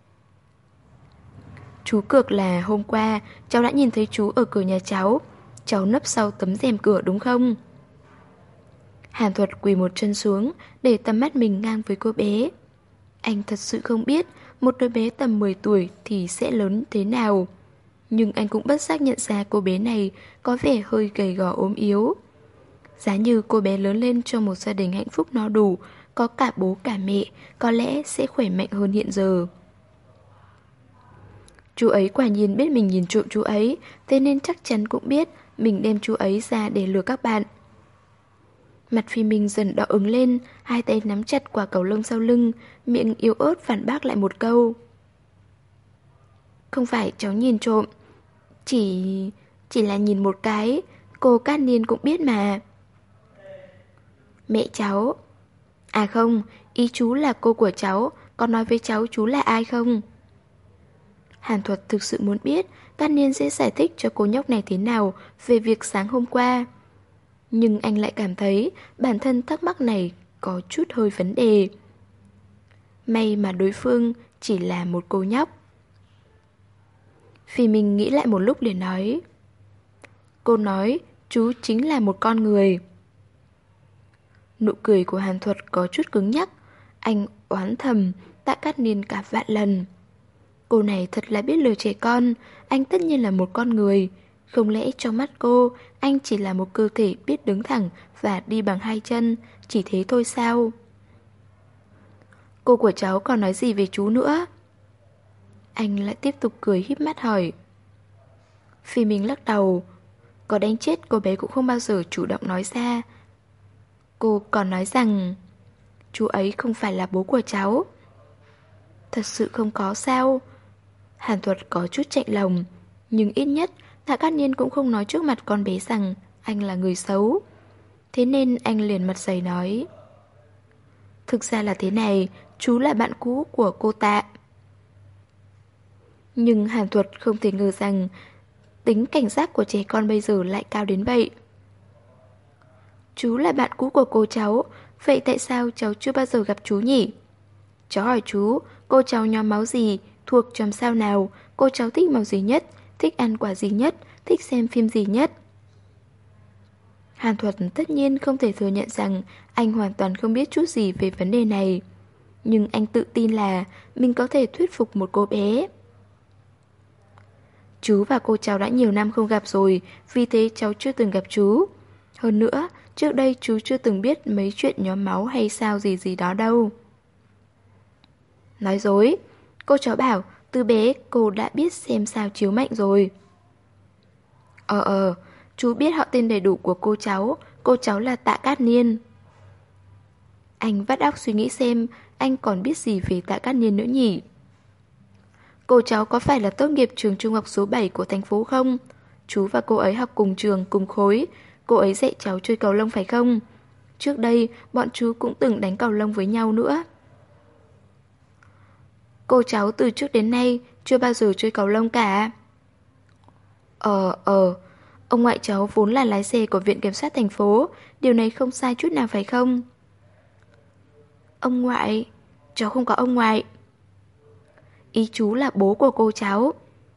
Chú cược là hôm qua cháu đã nhìn thấy chú ở cửa nhà cháu. Cháu nấp sau tấm rèm cửa đúng không? Hàn Thuật quỳ một chân xuống để tầm mắt mình ngang với cô bé. Anh thật sự không biết một đứa bé tầm 10 tuổi thì sẽ lớn thế nào. Nhưng anh cũng bất giác nhận ra cô bé này có vẻ hơi gầy gò ốm yếu. Giá như cô bé lớn lên trong một gia đình hạnh phúc no đủ, có cả bố cả mẹ, có lẽ sẽ khỏe mạnh hơn hiện giờ. Chú ấy quả nhiên biết mình nhìn trộm chú ấy, thế nên chắc chắn cũng biết mình đem chú ấy ra để lừa các bạn. Mặt Phi Minh dần đỏ ửng lên, hai tay nắm chặt quả cầu lông sau lưng, miệng yếu ớt phản bác lại một câu. Không phải cháu nhìn trộm, chỉ là nhìn một cái, cô Cát Niên cũng biết mà. Mẹ cháu. À không, ý chú là cô của cháu, có nói với cháu chú là ai không? Hàn Thuật thực sự muốn biết Cát Niên sẽ giải thích cho cô nhóc này thế nào về việc sáng hôm qua. Nhưng anh lại cảm thấy bản thân thắc mắc này có chút hơi vấn đề. May mà đối phương chỉ là một cô nhóc. Vì mình nghĩ lại một lúc để nói. Cô nói chú chính là một con người. Nụ cười của Hàn Thuật có chút cứng nhắc. Anh oán thầm Tạ Cát Niên cả vạn lần. Cô này thật là biết lừa trẻ con. Anh tất nhiên là một con người. Không lẽ trong mắt cô anh chỉ là một cơ thể biết đứng thẳng và đi bằng hai chân, chỉ thế thôi sao? Cô của cháu còn nói gì về chú nữa? Anh lại tiếp tục cười híp mắt hỏi. Phi Minh lắc đầu. Có đánh chết cô bé cũng không bao giờ chủ động nói ra. Cô còn nói rằng chú ấy không phải là bố của cháu. Thật sự không có sao? Hàn Thuật có chút chạnh lòng. Nhưng ít nhất Tạ Cát Niên cũng không nói trước mặt con bé rằng anh là người xấu. Thế nên anh liền mặt dày nói. Thực ra là thế này, chú là bạn cũ của cô Tạ. Nhưng Hàn Thuật không thể ngờ rằng tính cảnh giác của trẻ con bây giờ lại cao đến vậy. Chú là bạn cũ của cô cháu, vậy tại sao cháu chưa bao giờ gặp chú nhỉ? Cháu hỏi chú, cô cháu nhóm máu gì, thuộc chòm sao nào, cô cháu thích màu gì nhất, thích ăn quả gì nhất, thích xem phim gì nhất? Hàn Thuật tất nhiên không thể thừa nhận rằng anh hoàn toàn không biết chút gì về vấn đề này. Nhưng anh tự tin là mình có thể thuyết phục một cô bé. Chú và cô cháu đã nhiều năm không gặp rồi, vì thế cháu chưa từng gặp chú. Hơn nữa, trước đây chú chưa từng biết mấy chuyện nhóm máu hay sao gì gì đó đâu. Nói dối, cô cháu bảo từ bé cô đã biết xem sao chiếu mệnh rồi. Chú biết họ tên đầy đủ của cô cháu là Tạ Cát Niên. Anh vắt óc suy nghĩ xem anh còn biết gì về Tạ Cát Niên nữa nhỉ? Cô cháu có phải là tốt nghiệp trường trung học số 7 của thành phố không? Chú và cô ấy học cùng trường, cùng khối. Cô ấy dạy cháu chơi cầu lông phải không? Trước đây, bọn chú cũng từng đánh cầu lông với nhau nữa. Cô cháu từ trước đến nay chưa bao giờ chơi cầu lông cả. Ông ngoại cháu vốn là lái xe của Viện Kiểm sát thành phố. Điều này không sai chút nào phải không? Ông ngoại? Cháu không có ông ngoại. Ý chú là bố của cô cháu.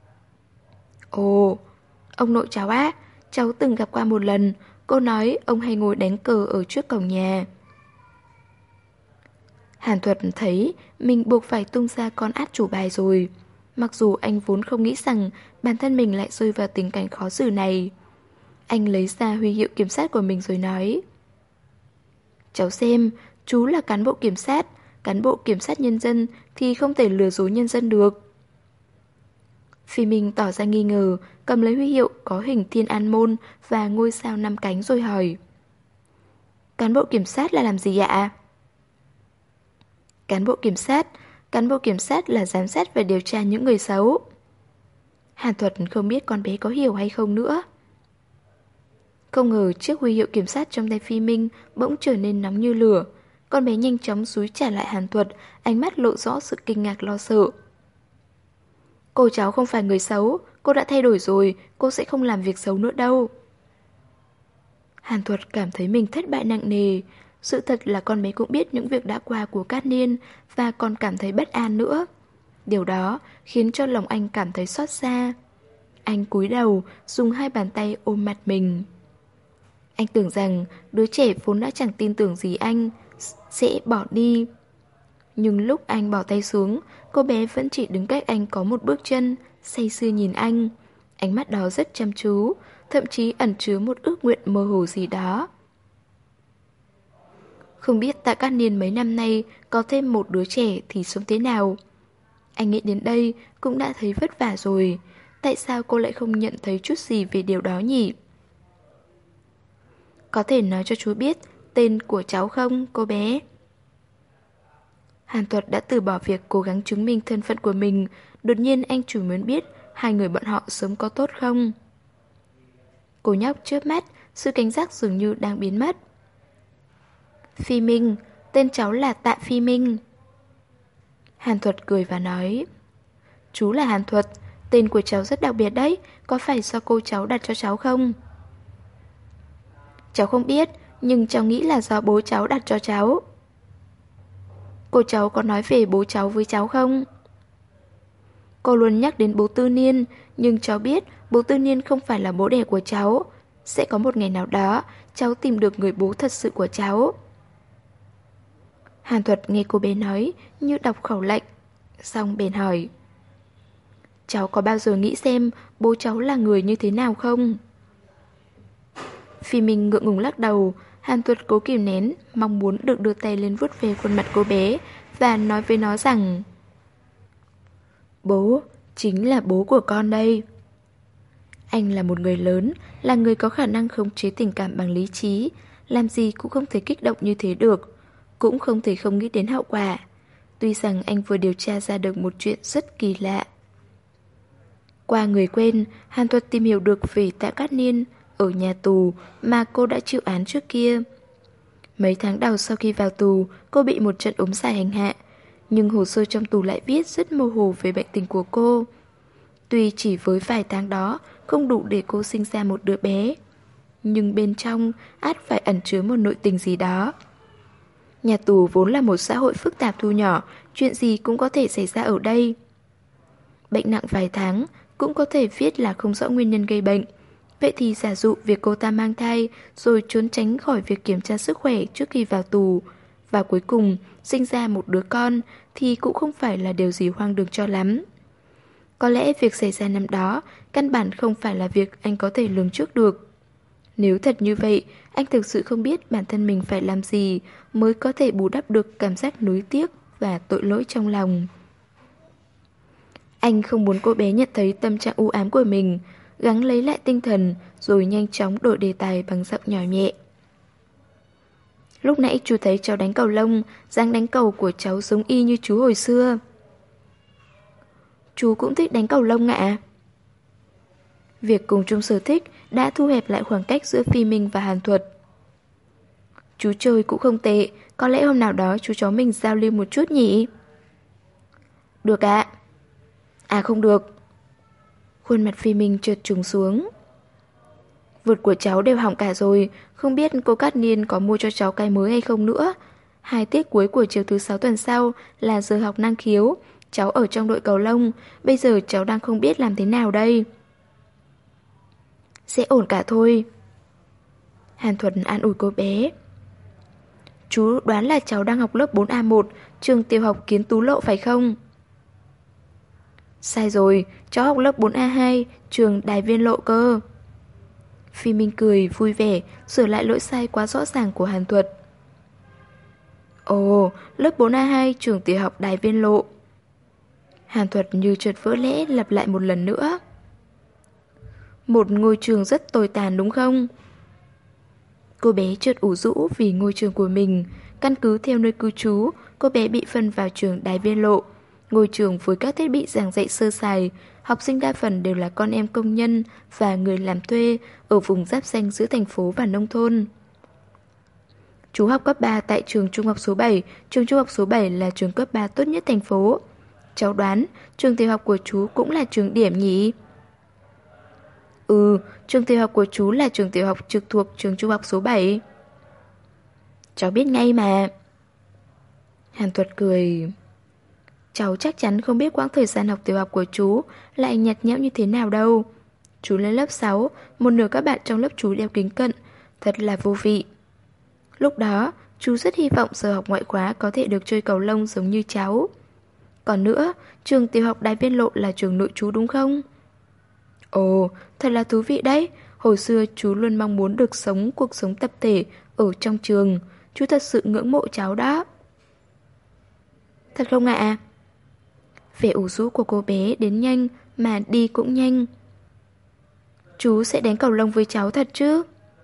Ồ, ông nội cháu á, cháu từng gặp qua một lần. Cô nói ông hay ngồi đánh cờ ở trước cổng nhà. Hàn Thuật thấy mình buộc phải tung ra con át chủ bài rồi. Mặc dù anh vốn không nghĩ rằng bản thân mình lại rơi vào tình cảnh khó xử này. Anh lấy ra huy hiệu kiểm sát của mình rồi nói: cháu xem, chú là cán bộ kiểm sát nhân dân thì không thể lừa dối nhân dân được. Phi Minh tỏ ra nghi ngờ, cầm lấy huy hiệu có hình Thiên An Môn và ngôi sao 5 cánh rồi hỏi: cán bộ kiểm sát là làm gì ạ? Cán bộ kiểm sát là giám sát và điều tra những người xấu. Hàn Thuật không biết con bé có hiểu hay không nữa. Không ngờ chiếc huy hiệu kiểm sát trong tay Phi Minh bỗng trở nên nóng như lửa. Con bé nhanh chóng dúi trả lại Hàn Thuật, ánh mắt lộ rõ sự kinh ngạc lo sợ. Cô cháu không phải người xấu, cô đã thay đổi rồi, cô sẽ không làm việc xấu nữa đâu. Hàn Thuật cảm thấy mình thất bại nặng nề. Sự thật là con bé cũng biết những việc đã qua của Cát Niên và còn cảm thấy bất an nữa. Điều đó khiến cho lòng anh cảm thấy xót xa. Anh cúi đầu, dùng hai bàn tay ôm mặt mình. Anh tưởng rằng đứa trẻ vốn đã chẳng tin tưởng gì anh sẽ bỏ đi. Nhưng lúc anh bỏ tay xuống, cô bé vẫn chỉ đứng cách anh có một bước chân, say sưa nhìn anh. Ánh mắt đó rất chăm chú, thậm chí ẩn chứa một ước nguyện mơ hồ gì đó. Không biết Tạ Cát Niên mấy năm nay có thêm một đứa trẻ thì sống thế nào. Anh nghĩ đến đây cũng đã thấy vất vả rồi. Tại sao cô lại không nhận thấy chút gì về điều đó nhỉ? Có thể nói cho chú biết tên của cháu không, cô bé? Hàn Thuật đã từ bỏ việc cố gắng chứng minh thân phận của mình. Đột nhiên anh chỉ muốn biết hai người bọn họ sống có tốt không. Cô nhóc chớp mắt, sự cảnh giác dường như đang biến mất. Phi Minh, tên cháu là Tạ Phi Minh. Hàn Thuật cười và nói: chú là Hàn Thuật, tên của cháu rất đặc biệt đấy, có phải do cô cháu đặt cho cháu không? Cháu không biết, nhưng cháu nghĩ là do bố cháu đặt cho cháu. Cô cháu có nói về bố cháu với cháu không? Cô luôn nhắc đến bố Tư Niên, nhưng cháu biết bố Tư Niên không phải là bố đẻ của cháu. Sẽ có một ngày nào đó, cháu tìm được người bố thật sự của cháu. Hàn Thuật nghe cô bé nói như đọc khẩu lệnh, xong bèn hỏi: cháu có bao giờ nghĩ xem bố cháu là người như thế nào không? Phi Minh ngượng ngùng lắc đầu. Hàn Thuật cố kìm nén, mong muốn được đưa tay lên vuốt về khuôn mặt cô bé và nói với nó rằng: bố, chính là bố của con đây. Anh là một người lớn, là người có khả năng khống chế tình cảm bằng lý trí, làm gì cũng không thể kích động như thế được, cũng không thể không nghĩ đến hậu quả. Tuy rằng anh vừa điều tra ra được một chuyện rất kỳ lạ. Qua người quen, Hàn Thuật tìm hiểu được về Tạ Cát Niên ở nhà tù mà cô đã chịu án trước kia. Mấy tháng đầu sau khi vào tù, cô bị một trận ốm dài hành hạ, nhưng hồ sơ trong tù lại viết rất mơ hồ về bệnh tình của cô. Tuy chỉ với vài tháng đó không đủ để cô sinh ra một đứa bé, nhưng bên trong ắt phải ẩn chứa một nội tình gì đó. Nhà tù vốn là một xã hội phức tạp thu nhỏ, chuyện gì cũng có thể xảy ra ở đây. Bệnh nặng vài tháng cũng có thể viết là không rõ nguyên nhân gây bệnh. Vậy thì giả dụ việc cô ta mang thai rồi trốn tránh khỏi việc kiểm tra sức khỏe trước khi vào tù, và cuối cùng sinh ra một đứa con thì cũng không phải là điều gì hoang đường cho lắm. Có lẽ việc xảy ra năm đó căn bản không phải là việc anh có thể lường trước được. Nếu thật như vậy, anh thực sự không biết bản thân mình phải làm gì mới có thể bù đắp được cảm giác nuối tiếc và tội lỗi trong lòng. Anh không muốn cô bé nhận thấy tâm trạng u ám của mình, gắng lấy lại tinh thần rồi nhanh chóng đổi đề tài bằng giọng nhỏ nhẹ. Lúc nãy chú thấy cháu đánh cầu lông, dáng đánh cầu của cháu giống y như chú hồi xưa. Chú cũng thích đánh cầu lông ạ. Việc cùng chung sở thích đã thu hẹp lại khoảng cách giữa Phi Minh và Hàn Thuật. Chú chơi cũng không tệ, có lẽ hôm nào đó chú cháu mình giao lưu một chút nhỉ? Được ạ. À không được. Khuôn mặt Phi Minh trượt trùng xuống. Vợt của cháu đều hỏng cả rồi, không biết cô Cát Niên có mua cho cháu cái mới hay không nữa. 2 tiết cuối của chiều thứ 6 tuần sau là giờ học năng khiếu. Cháu ở trong đội cầu lông, bây giờ cháu đang không biết làm thế nào đây. Sẽ ổn cả thôi. Hàn Thuật an ủi cô bé. Chú đoán là cháu đang học lớp 4A1, trường tiểu học Kiến Tú Lộ phải không? Sai rồi, cháu học lớp 4A2, trường Đài Viên Lộ cơ. Phi Minh cười vui vẻ, sửa lại lỗi sai quá rõ ràng của Hàn Thuật. Ồ, lớp 4A2, trường tiểu học Đài Viên Lộ. Hàn Thuật như chợt vỡ lẽ lặp lại một lần nữa. Một ngôi trường rất tồi tàn đúng không? Cô bé chợt ủ rũ vì ngôi trường của mình. Căn cứ theo nơi cư trú, cô bé bị phân vào trường Đài Viên Lộ. Ngôi trường với các thiết bị giảng dạy sơ sài, học sinh đa phần đều là con em công nhân và người làm thuê ở vùng giáp ranh giữa thành phố và nông thôn. Chú học cấp 3 tại trường trung học số 7, trường trung học số 7 là trường cấp 3 tốt nhất thành phố. Cháu đoán trường tiểu học của chú cũng là trường điểm nhỉ? Ừ, trường tiểu học của chú là trường tiểu học trực thuộc trường trung học số 7. Cháu biết ngay mà. Hàn Thuật cười. Cháu chắc chắn không biết quãng thời gian học tiểu học của chú lại nhạt nhẽo như thế nào đâu. Chú lên lớp 6, một nửa các bạn trong lớp chú đeo kính cận, thật là vô vị. Lúc đó, chú rất hy vọng giờ học ngoại khóa có thể được chơi cầu lông giống như cháu. Còn nữa, trường tiểu học Đài Viên Lộ là trường nội trú đúng không? Ồ, thật là thú vị đấy. Hồi xưa chú luôn mong muốn được sống cuộc sống tập thể ở trong trường. Chú thật sự ngưỡng mộ cháu đó. Thật không ạ? Vẻ ủ rũ của cô bé đến nhanh mà đi cũng nhanh. Chú sẽ đánh cầu lông với cháu thật chứ?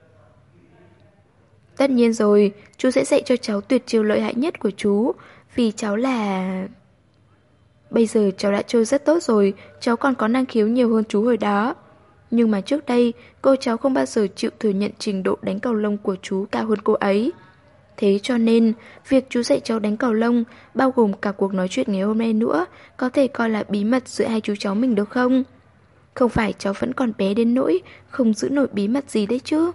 Tất nhiên rồi, chú sẽ dạy cho cháu tuyệt chiêu lợi hại nhất của chú. Vì cháu là... Bây giờ cháu đã chơi rất tốt rồi, cháu còn có năng khiếu nhiều hơn chú hồi đó. Nhưng mà trước đây, cô cháu không bao giờ chịu thừa nhận trình độ đánh cầu lông của chú cao hơn cô ấy. Thế cho nên, việc chú dạy cháu đánh cầu lông, bao gồm cả cuộc nói chuyện ngày hôm nay nữa, có thể coi là bí mật giữa hai chú cháu mình được không? Không phải cháu vẫn còn bé đến nỗi, không giữ nổi bí mật gì đấy chứ.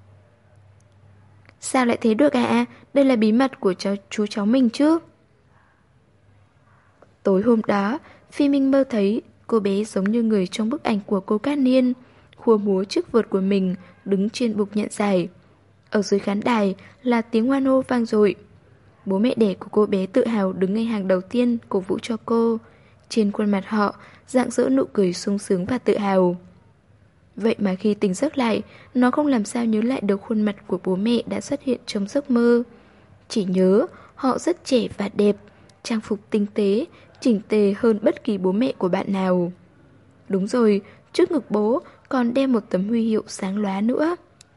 Sao lại thế được ạ? Đây là bí mật của chú cháu mình chứ. Tối hôm đó, Phi Minh mơ thấy cô bé giống như người trong bức ảnh của cô Cát Niên, khua múa chiếc vợt của mình, đứng trên bục nhận giải. Ở dưới khán đài là tiếng hoan hô vang dội. Bố mẹ đẻ của cô bé tự hào đứng ngay hàng đầu tiên cổ vũ cho cô. Trên khuôn mặt họ rạng rỡ nụ cười sung sướng và tự hào. Vậy mà khi tỉnh giấc lại, nó không làm sao nhớ lại được khuôn mặt của bố mẹ đã xuất hiện trong giấc mơ. Chỉ nhớ họ rất trẻ và đẹp, trang phục tinh tế, chỉnh tề hơn bất kỳ bố mẹ của bạn nào. Đúng rồi, trước ngực bố còn đeo một tấm huy hiệu sáng lóa nữa.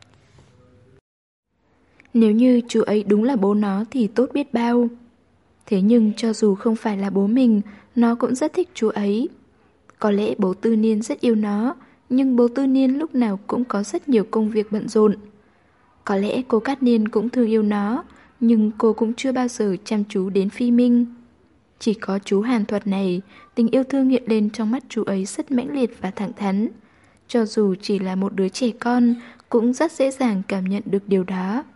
Nếu như chú ấy đúng là bố nó thì tốt biết bao. Thế nhưng cho dù không phải là bố mình, nó cũng rất thích chú ấy. Có lẽ bố Tư Niên rất yêu nó, nhưng bố Tư Niên lúc nào cũng có rất nhiều công việc bận rộn. Có lẽ cô Cát Niên cũng thương yêu nó, nhưng cô cũng chưa bao giờ chăm chú đến Phi Minh. Chỉ có chú Hàn Thuật này, tình yêu thương hiện lên trong mắt chú ấy rất mãnh liệt và thẳng thắn. Cho dù chỉ là một đứa trẻ con, cũng rất dễ dàng cảm nhận được điều đó.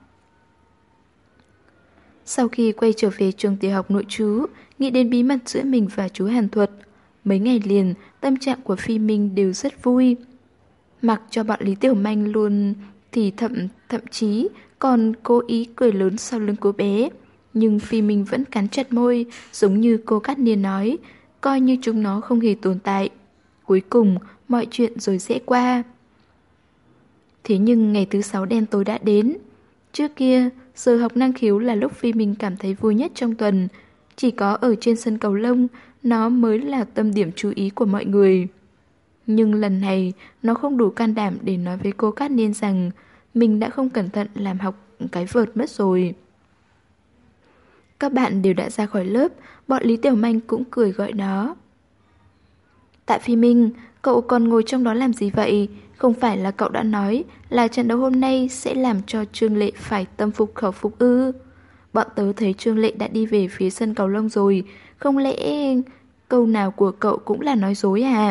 Sau khi quay trở về trường tiểu học nội trú, nghĩ đến bí mật giữa mình và chú Hàn Thuật, mấy ngày liền, tâm trạng của Phi Minh đều rất vui. Mặc cho bọn Lý Tiểu Manh luôn thì thậm chí còn cố ý cười lớn sau lưng cô bé. Nhưng Phi Minh vẫn cắn chặt môi, giống như cô Cát Niên nói, coi như chúng nó không hề tồn tại. Cuối cùng, mọi chuyện rồi sẽ qua. Thế nhưng ngày thứ 6 đen tối đã đến. Trước kia, giờ học năng khiếu là lúc Phi Minh cảm thấy vui nhất trong tuần. Chỉ có ở trên sân cầu lông, nó mới là tâm điểm chú ý của mọi người. Nhưng lần này, nó không đủ can đảm để nói với cô Cát Niên rằng mình đã không cẩn thận làm học cái vợt mất rồi. Các bạn đều đã ra khỏi lớp, bọn Lý Tiểu Manh cũng cười gọi nó. Tạ Phi Minh, cậu còn ngồi trong đó làm gì vậy? Không phải là cậu đã nói là trận đấu hôm nay sẽ làm cho Trương Lệ phải tâm phục khẩu phục ư? Bọn tớ thấy Trương Lệ đã đi về phía sân cầu lông rồi. Không lẽ câu nào của cậu cũng là nói dối à?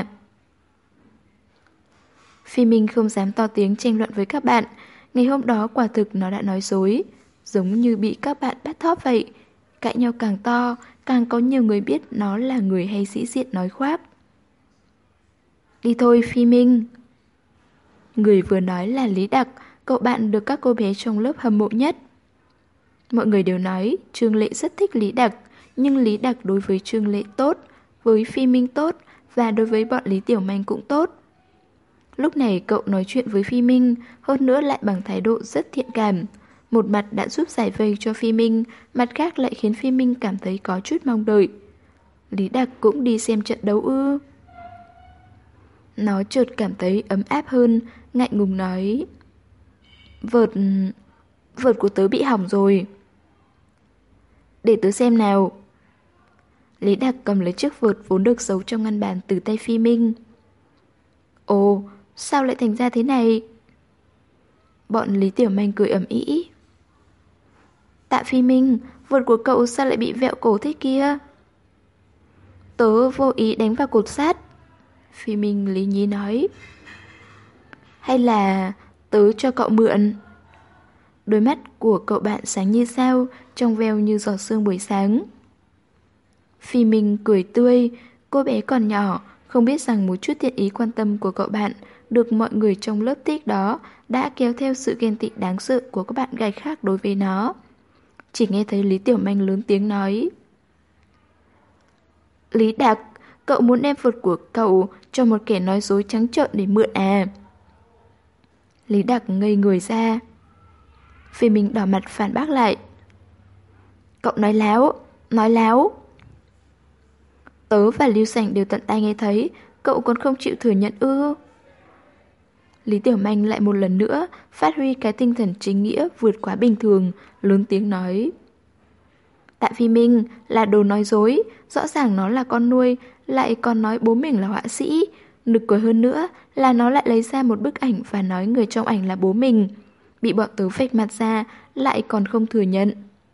Phi Minh không dám to tiếng tranh luận với các bạn. Ngày hôm đó quả thực nó đã nói dối, giống như bị các bạn bắt thóp vậy. Cãi nhau càng to, càng có nhiều người biết nó là người hay sĩ diện nói khoác. Đi thôi Phi Minh. Người vừa nói là Lý Đặc, cậu bạn được các cô bé trong lớp hâm mộ nhất. Mọi người đều nói Trương Lệ rất thích Lý Đặc, nhưng Lý Đặc đối với Trương Lệ tốt, với Phi Minh tốt và đối với bọn Lý Tiểu Manh cũng tốt. Lúc này cậu nói chuyện với Phi Minh, hơn nữa lại bằng thái độ rất thiện cảm. Một mặt đã giúp giải vây cho Phi Minh, mặt khác lại khiến Phi Minh cảm thấy có chút mong đợi. Lý Đặc cũng đi xem trận đấu ư? Nó chợt cảm thấy ấm áp hơn, ngại ngùng nói. Vợt của tớ bị hỏng rồi. Để tớ xem nào. Lý Đặc cầm lấy chiếc vợt vốn được giấu trong ngăn bàn từ tay Phi Minh. Ồ, sao lại thành ra thế này? Bọn Lý Tiểu Manh cười ầm ĩ. Tạ Phi Minh, vợt của cậu sao lại bị vẹo cổ thế kia? Tớ vô ý đánh vào cột sắt. Phi Minh lý nhí nói. Hay là tớ cho cậu mượn? Đôi mắt của cậu bạn sáng như sao, trong veo như giọt sương buổi sáng. Phi Minh cười tươi, cô bé còn nhỏ, không biết rằng một chút thiện ý quan tâm của cậu bạn được mọi người trong lớp thích đó đã kéo theo sự ghen tị đáng sợ của các bạn gái khác đối với nó. Chỉ nghe thấy Lý Tiểu Manh lớn tiếng nói. Lý Đặc, cậu muốn đem vợt của cậu cho một kẻ nói dối trắng trợn để mượn à? Lý Đặc ngây người ra. Phi Minh đỏ mặt phản bác lại. Cậu nói láo, nói láo. Tớ và Lưu Sảnh đều tận tai nghe thấy, cậu còn không chịu thừa nhận ư? Lý Tiểu Manh lại một lần nữa phát huy cái tinh thần chính nghĩa vượt quá bình thường, lớn tiếng nói. Tạ Phi Minh là đồ nói dối, rõ ràng nó là con nuôi, lại còn nói bố mình là họa sĩ. Nực cười hơn nữa là nó lại lấy ra một bức ảnh và nói người trong ảnh là bố mình. Bị bọn tớ phệch mặt ra, lại còn không thừa nhận.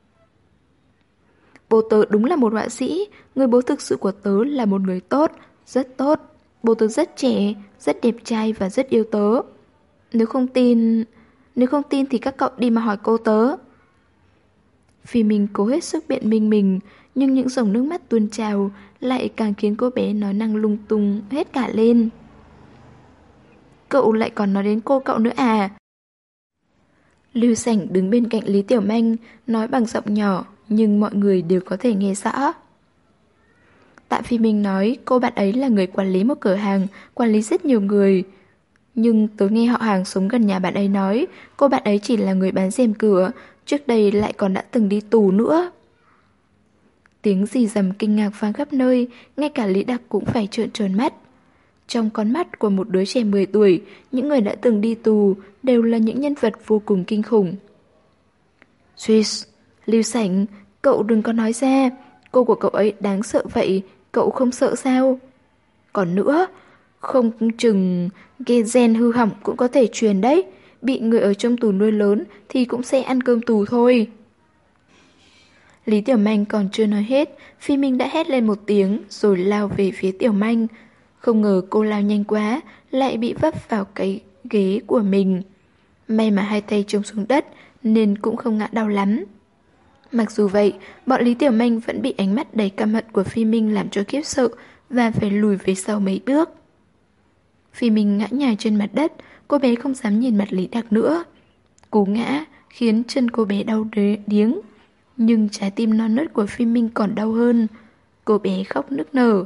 Bố tớ đúng là một họa sĩ, người bố thực sự của tớ là một người tốt, rất tốt. Bố tớ rất trẻ, rất đẹp trai và rất yêu tớ. Nếu không tin thì các cậu đi mà hỏi cô tớ. Phi Minh cố hết sức biện minh mình, nhưng những dòng nước mắt tuôn trào lại càng khiến cô bé nói năng lung tung hết cả lên. Cậu lại còn nói đến cô cậu nữa à? Lưu Sảnh đứng bên cạnh Lý Tiểu Manh, nói bằng giọng nhỏ, nhưng mọi người đều có thể nghe rõ. Tạ Phi Minh nói cô bạn ấy là người quản lý một cửa hàng, quản lý rất nhiều người. Nhưng tớ nghe họ hàng sống gần nhà bạn ấy nói, cô bạn ấy chỉ là người bán rèm cửa, trước đây lại còn đã từng đi tù nữa. Tiếng rì rầm kinh ngạc vang khắp nơi, ngay cả Lý Đặc cũng phải trợn tròn mắt. Trong con mắt của một đứa trẻ 10 tuổi, những người đã từng đi tù đều là những nhân vật vô cùng kinh khủng. Swiss, Lưu Sảnh, cậu đừng có nói ra, cô của cậu ấy đáng sợ vậy, cậu không sợ sao? Còn nữa, không chừng ghe gen hư hỏng cũng có thể truyền đấy, bị người ở trong tù nuôi lớn thì cũng sẽ ăn cơm tù thôi. Lý Tiểu Manh còn chưa nói hết, Phi Minh đã hét lên một tiếng rồi lao về phía Tiểu Manh. Không ngờ cô lao nhanh quá, lại bị vấp vào cái ghế của mình. May mà hai tay trông xuống đất nên cũng không ngã đau lắm. Mặc dù vậy, bọn Lý Tiểu Manh vẫn bị ánh mắt đầy căm hận của Phi Minh làm cho khiếp sợ và phải lùi về sau mấy bước. Phi Minh ngã nhào trên mặt đất, cô bé không dám nhìn mặt Lý Đặc nữa. Cú ngã khiến chân cô bé đau điếng, nhưng trái tim non nớt của Phi Minh còn đau hơn. Cô bé khóc nức nở.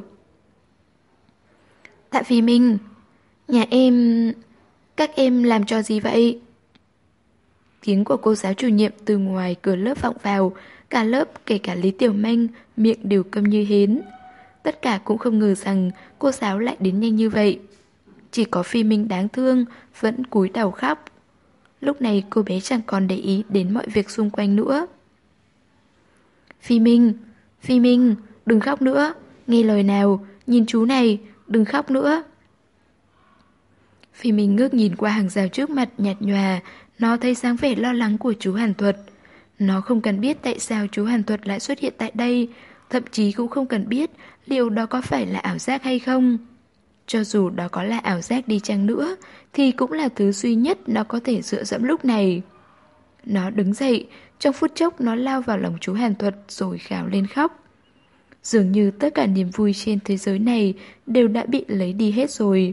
Tạ Phi Minh, nhà em... các em làm trò gì vậy? Tiếng của cô giáo chủ nhiệm từ ngoài cửa lớp vọng vào, cả lớp kể cả Lý Tiểu Manh miệng đều câm như hến. Tất cả cũng không ngờ rằng cô giáo lại đến nhanh như vậy. Chỉ có Phi Minh đáng thương vẫn cúi đầu khóc. Lúc này cô bé chẳng còn để ý đến mọi việc xung quanh nữa. Phi Minh, đừng khóc nữa, nghe lời nào, nhìn chú này, đừng khóc nữa. Phi Minh ngước nhìn qua hàng rào trước mặt nhạt nhòa, nó thấy dáng vẻ lo lắng của chú Hàn Thuật. Nó không cần biết tại sao chú Hàn Thuật lại xuất hiện tại đây, thậm chí cũng không cần biết liệu đó có phải là ảo giác hay không. Cho dù đó có là ảo giác đi chăng nữa, thì cũng là thứ duy nhất nó có thể dựa dẫm lúc này. Nó đứng dậy, trong phút chốc nó lao vào lòng chú Hàn Thuật rồi gào lên khóc. Dường như tất cả niềm vui trên thế giới này đều đã bị lấy đi hết rồi.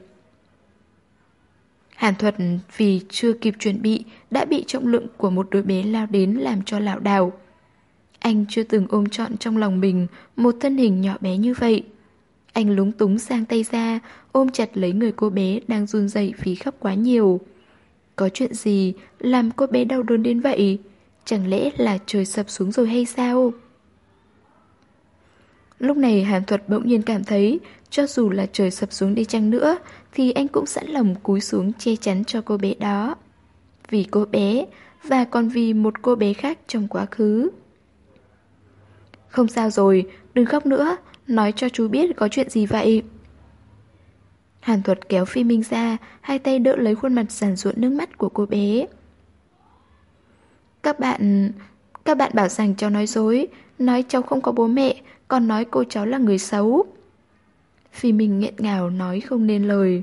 Hàn Thuật vì chưa kịp chuẩn bị đã bị trọng lượng của một đứa bé lao đến làm cho lảo đảo. Anh chưa từng ôm trọn trong lòng mình một thân hình nhỏ bé như vậy. Anh lúng túng sang tay ra, ôm chặt lấy người cô bé đang run rẩy vì khóc quá nhiều. Có chuyện gì làm cô bé đau đớn đến vậy? Chẳng lẽ là trời sập xuống rồi hay sao? Lúc này Hàn Thuật bỗng nhiên cảm thấy cho dù là trời sập xuống đi chăng nữa thì anh cũng sẵn lòng cúi xuống che chắn cho cô bé đó. Vì cô bé và còn vì một cô bé khác trong quá khứ. Không sao rồi, đừng khóc nữa, nói cho chú biết có chuyện gì vậy. Hàn Thuật kéo Phi Minh ra, hai tay đỡ lấy khuôn mặt giàn ruộng nước mắt của cô bé. Các bạn bảo rằng cháu nói dối, nói cháu không có bố mẹ, còn nói cô cháu là người xấu. Phi Minh nghẹn ngào nói không nên lời.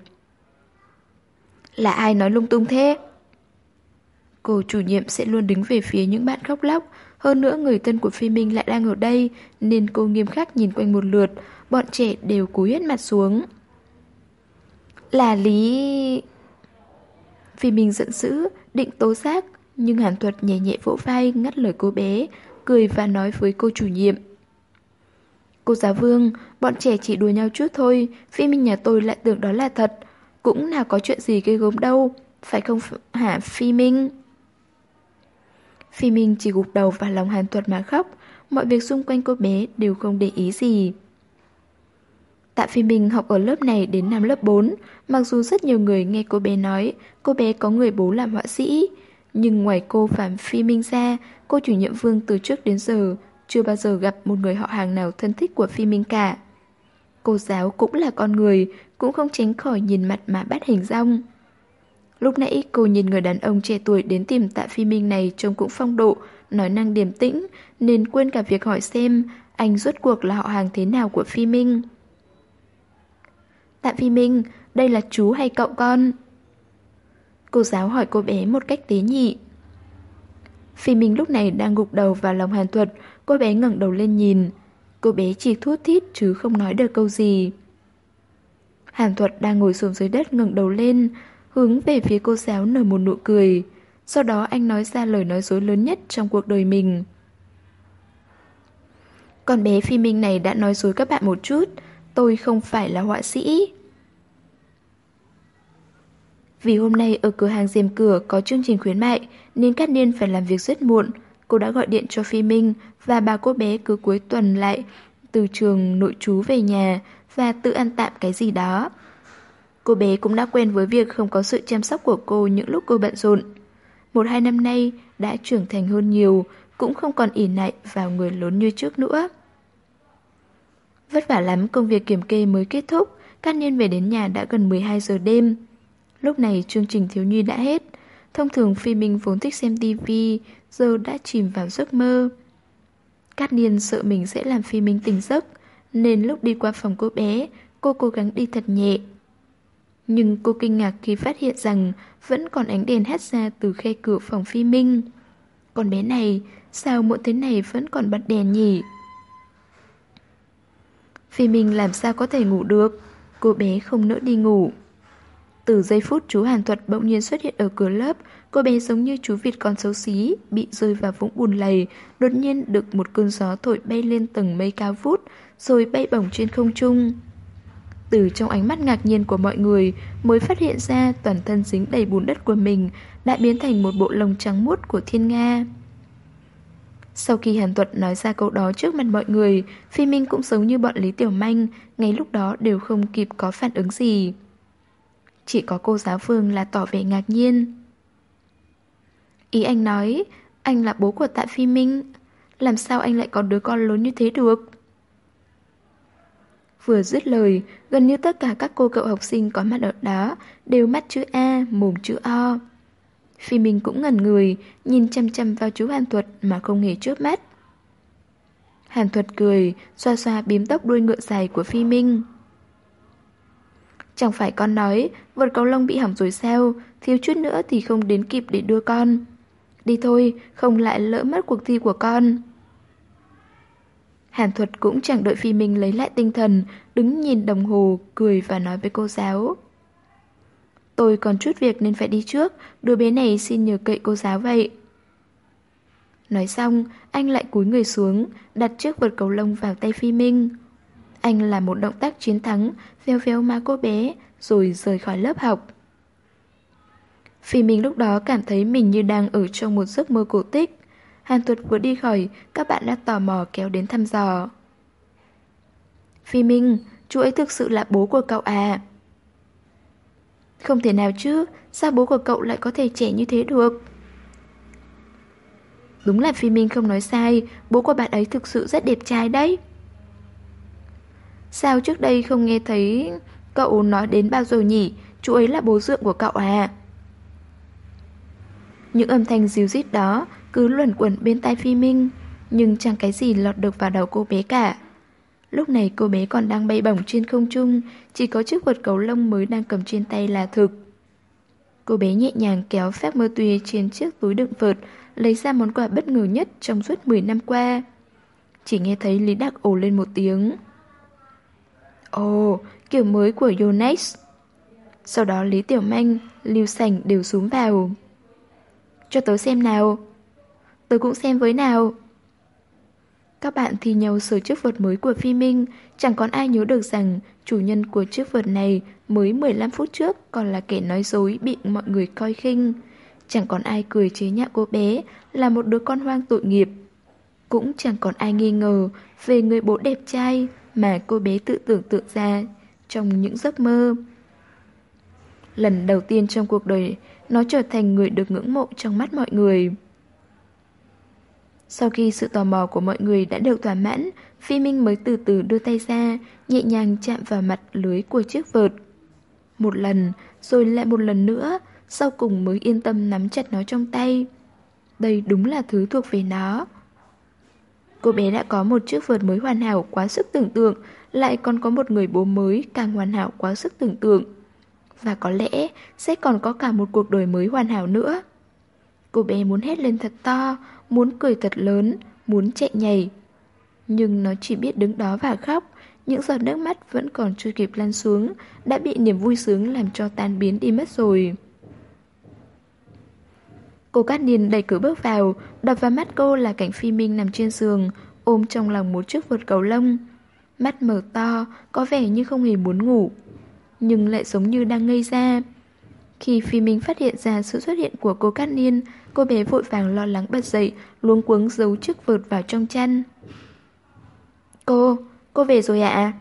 Là ai nói lung tung thế? Cô chủ nhiệm sẽ luôn đứng về phía những bạn khóc lóc. Hơn nữa người thân của Phi Minh lại đang ở đây, nên cô nghiêm khắc nhìn quanh một lượt. Bọn trẻ đều cúi hết mặt xuống. Là Lý... Phi Minh giận dữ, định tố giác, nhưng Hàn Thuật nhẹ nhẹ vỗ vai ngắt lời cô bé, cười và nói với cô chủ nhiệm. Cô giáo Vương, bọn trẻ chỉ đùa nhau chút thôi, Phi Minh nhà tôi lại tưởng đó là thật. Cũng nào có chuyện gì ghê gớm đâu, phải không hả Phi Minh? Phi Minh chỉ gục đầu vào lòng Hàn Thuật mà khóc, mọi việc xung quanh cô bé đều không để ý gì. Tạ Phi Minh học ở lớp này đến năm lớp 4, mặc dù rất nhiều người nghe cô bé nói cô bé có người bố làm họa sĩ, nhưng ngoài cô và Phi Minh ra, cô chủ nhiệm Vương từ trước đến giờ chưa bao giờ gặp một người họ hàng nào thân thích của Phi Minh cả. Cô giáo cũng là con người, cũng không tránh khỏi nhìn mặt mà bắt hình dong. Lúc nãy cô nhìn người đàn ông trẻ tuổi đến tìm Tạ Phi Minh này trông cũng phong độ, nói năng điềm tĩnh, nên quên cả việc hỏi xem anh rốt cuộc là họ hàng thế nào của Phi Minh. Tạ Phi Minh, đây là chú hay cậu con? Cô giáo hỏi cô bé một cách tế nhị. Phi Minh lúc này đang gục đầu vào lòng Hàn Thuật, cô bé ngẩng đầu lên nhìn. Cô bé chỉ thút thít chứ không nói được câu gì. Hàn Thuật đang ngồi xổm dưới đất ngẩng đầu lên, hướng về phía cô giáo nở một nụ cười. Sau đó anh nói ra lời nói dối lớn nhất trong cuộc đời mình. Con bé Phi Minh này đã nói dối các bạn một chút, tôi không phải là họa sĩ. Vì hôm nay ở cửa hàng rèm cửa có chương trình khuyến mại nên Cát Niên phải làm việc rất muộn. Cô đã gọi điện cho Phi Minh và bảo cô bé cứ cuối tuần lại từ trường nội trú về nhà và tự ăn tạm cái gì đó. Cô bé cũng đã quen với việc không có sự chăm sóc của cô những lúc cô bận rộn. 1-2 năm nay đã trưởng thành hơn nhiều, cũng không còn ỷ lại vào người lớn như trước nữa. Vất vả lắm công việc kiểm kê mới kết thúc, Cát Niên về đến nhà đã gần 12 giờ đêm. Lúc này chương trình thiếu nhi đã hết. Thông thường Phi Minh vốn thích xem tivi, giờ đã chìm vào giấc mơ. Cát Niên sợ mình sẽ làm Phi Minh tỉnh giấc, nên lúc đi qua phòng cô bé, cô cố gắng đi thật nhẹ. Nhưng cô kinh ngạc khi phát hiện rằng vẫn còn ánh đèn hắt ra từ khe cửa phòng Phi Minh. Con bé này, sao muộn thế này vẫn còn bật đèn nhỉ? Phi Minh làm sao có thể ngủ được? Cô bé không nỡ đi ngủ. Từ giây phút chú Hàn Thuật bỗng nhiên xuất hiện ở cửa lớp, cô bé giống như chú vịt con xấu xí, bị rơi vào vũng bùn lầy, đột nhiên được một cơn gió thổi bay lên tầng mây cao vút, rồi bay bổng trên không trung. Từ trong ánh mắt ngạc nhiên của mọi người mới phát hiện ra toàn thân dính đầy bùn đất của mình đã biến thành một bộ lông trắng muốt của thiên nga. Sau khi Hàn Thuật nói ra câu đó trước mặt mọi người, Phi Minh cũng giống như bọn Lý Tiểu Manh, ngay lúc đó đều không kịp có phản ứng gì. Chỉ có cô giáo Phương là tỏ vẻ ngạc nhiên. Ý anh nói, anh là bố của Tạ Phi Minh, làm sao anh lại có đứa con lớn như thế được? Vừa dứt lời, gần như tất cả các cô cậu học sinh có mặt ở đó đều mắt chữ A, mồm chữ O. Phi Minh cũng ngẩn người, nhìn chăm chăm vào chú Hàn Thuật mà không hề chớp mắt. Hàn Thuật cười, xoa xoa bím tóc đuôi ngựa dài của Phi Minh. Chẳng phải con nói vợt cầu lông bị hỏng rồi sao, thiếu chút nữa thì không đến kịp để đưa con. Đi thôi, không lại lỡ mất cuộc thi của con. Hàn Thuật cũng chẳng đợi Phi Minh lấy lại tinh thần, đứng nhìn đồng hồ, cười và nói với cô giáo. Tôi còn chút việc nên phải đi trước, đứa bé này xin nhờ cậy cô giáo vậy. Nói xong, anh lại cúi người xuống, đặt chiếc vợt cầu lông vào tay Phi Minh. Anh làm một động tác chiến thắng, véo véo má cô bé, rồi rời khỏi lớp học. Phi Minh lúc đó cảm thấy mình như đang ở trong một giấc mơ cổ tích. Hàn Thuật vừa đi khỏi, các bạn đã tò mò kéo đến thăm dò. Phi Minh, chú ấy thực sự là bố của cậu à? Không thể nào chứ, sao bố của cậu lại có thể trẻ như thế được? Đúng là Phi Minh không nói sai, bố của bạn ấy thực sự rất đẹp trai đấy. Sao trước đây không nghe thấy cậu nói đến bao giờ nhỉ? Chú ấy là bố dượng của cậu à? Những âm thanh ríu rít đó cứ luẩn quẩn bên tai Phi Minh, nhưng chẳng cái gì lọt được vào đầu cô bé cả. Lúc này cô bé còn đang bay bổng trên không trung, chỉ có chiếc vợt cầu lông mới đang cầm trên tay là thực. Cô bé nhẹ nhàng kéo phép mơ tùy trên chiếc túi đựng vợt, lấy ra món quà bất ngờ nhất trong suốt 10 năm qua. Chỉ nghe thấy Lý Đạc ồ lên một tiếng. Ồ, kiểu mới của Yonex. Sau đó Lý Tiểu Manh, Lưu Sảnh đều xuống vào. Cho tớ xem nào. Tớ cũng xem với nào. Các bạn thi nhau sờ chiếc vợt mới của Phi Minh, chẳng còn ai nhớ được rằng chủ nhân của chiếc vợt này mới 15 phút trước còn là kẻ nói dối bị mọi người coi khinh. Chẳng còn ai cười chế nhạo cô bé là một đứa con hoang tội nghiệp. Cũng chẳng còn ai nghi ngờ về người bố đẹp trai mà cô bé tự tưởng tượng ra trong những giấc mơ. Lần đầu tiên trong cuộc đời, nó trở thành người được ngưỡng mộ trong mắt mọi người. Sau khi sự tò mò của mọi người đã được thỏa mãn, Phi Minh mới từ từ đưa tay ra, nhẹ nhàng chạm vào mặt lưới của chiếc vợt. Một lần, rồi lại một lần nữa, sau cùng mới yên tâm nắm chặt nó trong tay. Đây đúng là thứ thuộc về nó. Cô bé đã có một chiếc vợt mới hoàn hảo quá sức tưởng tượng, lại còn có một người bố mới càng hoàn hảo quá sức tưởng tượng. Và có lẽ sẽ còn có cả một cuộc đời mới hoàn hảo nữa. Cô bé muốn hét lên thật to, muốn cười thật lớn, muốn chạy nhảy. Nhưng nó chỉ biết đứng đó và khóc, những giọt nước mắt vẫn còn chưa kịp lăn xuống, đã bị niềm vui sướng làm cho tan biến đi mất rồi. Cô Cát Niên đẩy cửa bước vào, đập vào mắt cô là cảnh Phi Minh nằm trên giường, ôm trong lòng một chiếc vợt cầu lông. Mắt mở to, có vẻ như không hề muốn ngủ, nhưng lại giống như đang ngây ra. Khi Phi Minh phát hiện ra sự xuất hiện của cô Cát Niên, cô bé vội vàng lo lắng bật dậy, luống cuống giấu chiếc vợt vào trong chăn. Cô về rồi ạ?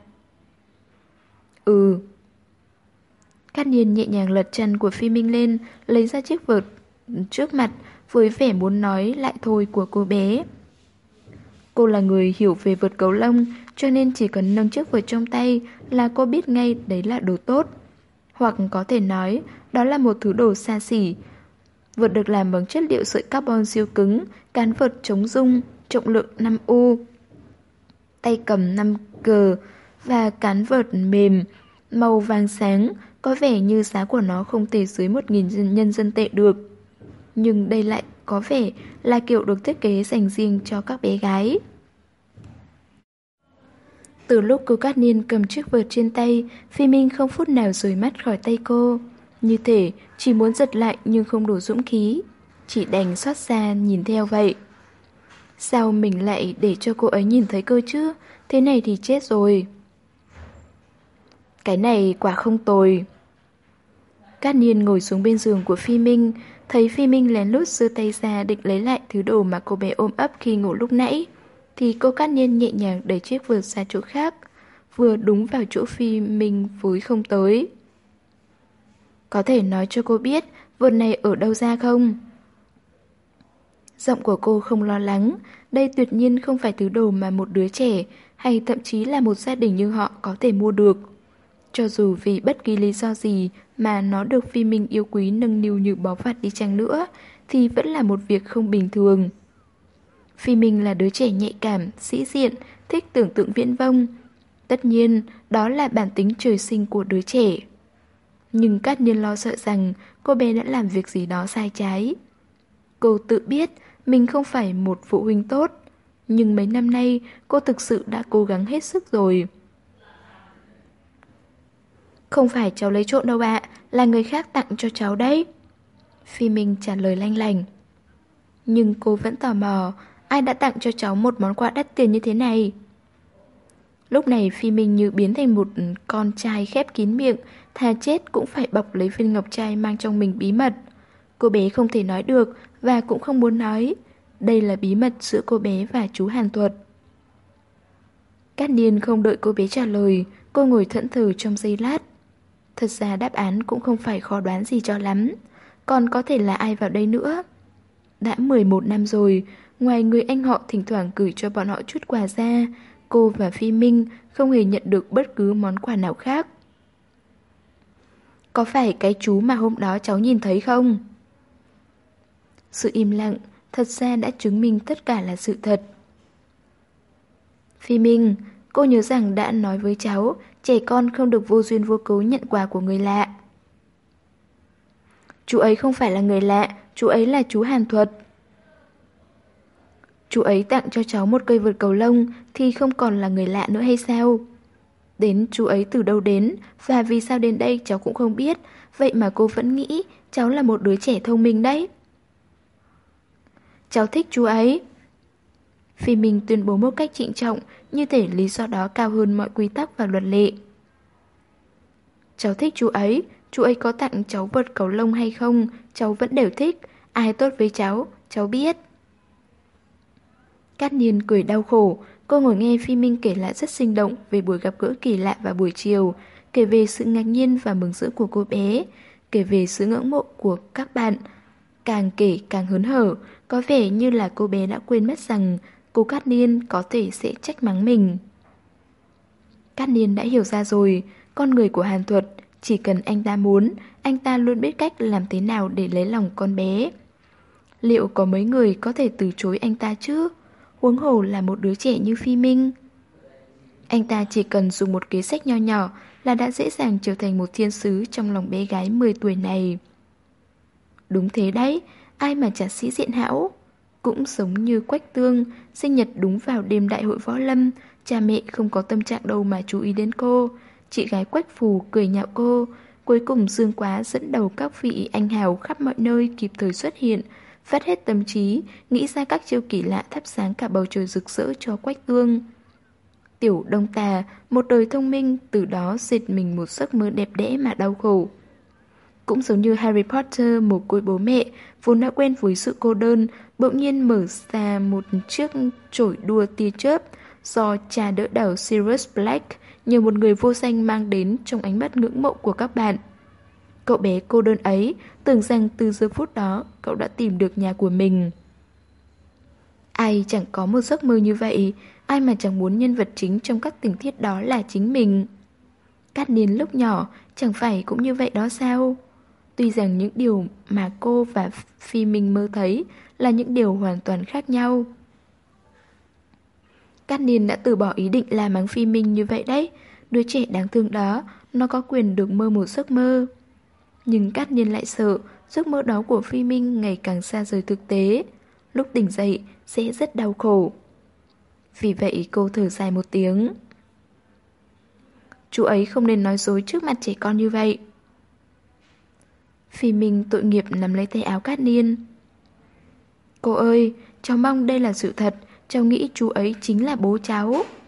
Ừ. Cát Niên nhẹ nhàng lật chăn của Phi Minh lên, lấy ra chiếc vợt trước mặt với vẻ muốn nói lại thôi của cô bé. Cô là người hiểu về vợt cầu lông, cho nên chỉ cần nâng chiếc vợt trong tay là cô biết ngay đấy là đồ tốt. Hoặc có thể nói, đó là một thứ đồ xa xỉ. Vợt được làm bằng chất liệu sợi carbon siêu cứng, cán vợt chống rung, trọng lượng 5U, tay cầm 5G và cán vợt mềm, màu vàng sáng, có vẻ như giá của nó không thể dưới 1.000 nhân dân tệ được. Nhưng đây lại có vẻ là kiểu được thiết kế dành riêng cho các bé gái. Từ lúc cô Cát Niên cầm chiếc vợt trên tay, Phi Minh không phút nào rời mắt khỏi tay cô. Như thể chỉ muốn giật lại nhưng không đủ dũng khí, chỉ đành xót xa nhìn theo vậy. Sao mình lại để cho cô ấy nhìn thấy cơ chứ? Thế này thì chết rồi. Cái này quả không tồi. Cát Niên ngồi xuống bên giường của Phi Minh, thấy Phi Minh lén lút giơ tay ra định lấy lại thứ đồ mà cô bé ôm ấp khi ngủ lúc nãy, thì cô Cát Niên nhẹ nhàng đẩy chiếc vợt ra chỗ khác, vừa đúng vào chỗ Phi Minh vúi không tới. Có thể nói cho cô biết vợt này ở đâu ra không? Giọng của cô không lo lắng, đây tuyệt nhiên không phải thứ đồ mà một đứa trẻ hay thậm chí là một gia đình như họ có thể mua được. Cho dù vì bất kỳ lý do gì mà nó được Phi Minh yêu quý nâng niu như báu vật đi chăng nữa, thì vẫn là một việc không bình thường. Phi Minh là đứa trẻ nhạy cảm, sĩ diện, thích tưởng tượng viễn vông. Tất nhiên, đó là bản tính trời sinh của đứa trẻ. Nhưng Cát Nhiên lo sợ rằng cô bé đã làm việc gì đó sai trái. Cô tự biết mình không phải một phụ huynh tốt, nhưng mấy năm nay cô thực sự đã cố gắng hết sức rồi. Không phải cháu lấy trộm đâu ạ, là người khác tặng cho cháu đấy. Phi Minh trả lời lanh lành. Nhưng cô vẫn tò mò, ai đã tặng cho cháu một món quà đắt tiền như thế này? Lúc này Phi Minh như biến thành một con trai khép kín miệng, thà chết cũng phải bọc lấy viên ngọc trai mang trong mình bí mật. Cô bé không thể nói được và cũng không muốn nói. Đây là bí mật giữa cô bé và chú Hàn Thuật. Cát Niên không đợi cô bé trả lời, cô ngồi thẫn thờ trong giây lát. Thật ra đáp án cũng không phải khó đoán gì cho lắm. Còn có thể là ai vào đây nữa? Đã 11 năm rồi, ngoài người anh họ thỉnh thoảng gửi cho bọn họ chút quà ra, cô và Phi Minh không hề nhận được bất cứ món quà nào khác. Có phải cái chú mà hôm đó cháu nhìn thấy không? Sự im lặng thật ra đã chứng minh tất cả là sự thật. Phi Minh, cô nhớ rằng đã nói với cháu, trẻ con không được vô duyên vô cớ nhận quà của người lạ. Chú ấy không phải là người lạ, chú ấy là chú Hàn Thuật. Chú ấy tặng cho cháu một cây vượt cầu lông thì không còn là người lạ nữa hay sao? Đến chú ấy từ đâu đến và vì sao đến đây cháu cũng không biết, vậy mà cô vẫn nghĩ cháu là một đứa trẻ thông minh đấy. Cháu thích chú ấy. Phi Minh tuyên bố một cách trịnh trọng, như thể lý do đó cao hơn mọi quy tắc và luật lệ. Cháu thích chú ấy có tặng cháu vợt cầu lông hay không, cháu vẫn đều thích, ai tốt với cháu biết. Cát Niên cười đau khổ, cô ngồi nghe Phi Minh kể lại rất sinh động về buổi gặp gỡ kỳ lạ vào buổi chiều, kể về sự ngạc nhiên và mừng rỡ của cô bé, kể về sự ngưỡng mộ của các bạn. Càng kể càng hớn hở, có vẻ như là cô bé đã quên mất rằng cô Cát Niên có thể sẽ trách mắng mình. Cát Niên đã hiểu ra rồi, con người của Hàn Thuật, chỉ cần anh ta muốn, anh ta luôn biết cách làm thế nào để lấy lòng con bé. Liệu có mấy người có thể từ chối anh ta chứ? Huống hồ là một đứa trẻ như Phi Minh. Anh ta chỉ cần dùng một kế sách nho nhỏ là đã dễ dàng trở thành một thiên sứ trong lòng bé gái 10 tuổi này. Đúng thế đấy, ai mà chả sĩ diện hão. Cũng giống như Quách Tương, sinh nhật đúng vào đêm đại hội võ lâm, cha mẹ không có tâm trạng đâu mà chú ý đến cô. Chị gái Quách Phù cười nhạo cô. Cuối cùng Dương Quá dẫn đầu các vị anh hào khắp mọi nơi kịp thời xuất hiện, phát hết tâm trí, nghĩ ra các chiêu kỳ lạ thắp sáng cả bầu trời rực rỡ cho Quách Tương. Tiểu Đông Tà, một đời thông minh, từ đó dệt mình một giấc mơ đẹp đẽ mà đau khổ. Cũng giống như Harry Potter mồ côi bố mẹ, vốn đã quen với sự cô đơn, bỗng nhiên mở ra một chiếc chổi đua tia chớp do cha đỡ đầu Sirius Black, nhờ một người vô danh mang đến trong ánh mắt ngưỡng mộ của các bạn. Cậu bé cô đơn ấy tưởng rằng từ giờ phút đó cậu đã tìm được nhà của mình. Ai chẳng có một giấc mơ như vậy, ai mà chẳng muốn nhân vật chính trong các tình tiết đó là chính mình. Cát Niên lúc nhỏ chẳng phải cũng như vậy đó sao? Tuy rằng những điều mà cô và Phi Minh mơ thấy là những điều hoàn toàn khác nhau. Cát Niên đã từ bỏ ý định la mắng Phi Minh như vậy đấy. Đứa trẻ đáng thương đó, nó có quyền được mơ một giấc mơ. Nhưng Cát Niên lại sợ giấc mơ đó của Phi Minh ngày càng xa rời thực tế. Lúc tỉnh dậy sẽ rất đau khổ. Vì vậy cô thở dài một tiếng. Chú ấy không nên nói dối trước mặt trẻ con như vậy. Phi Minh tội nghiệp nắm lấy tay áo Cát Niên. Cô ơi, cháu mong đây là sự thật, cháu nghĩ chú ấy chính là bố cháu.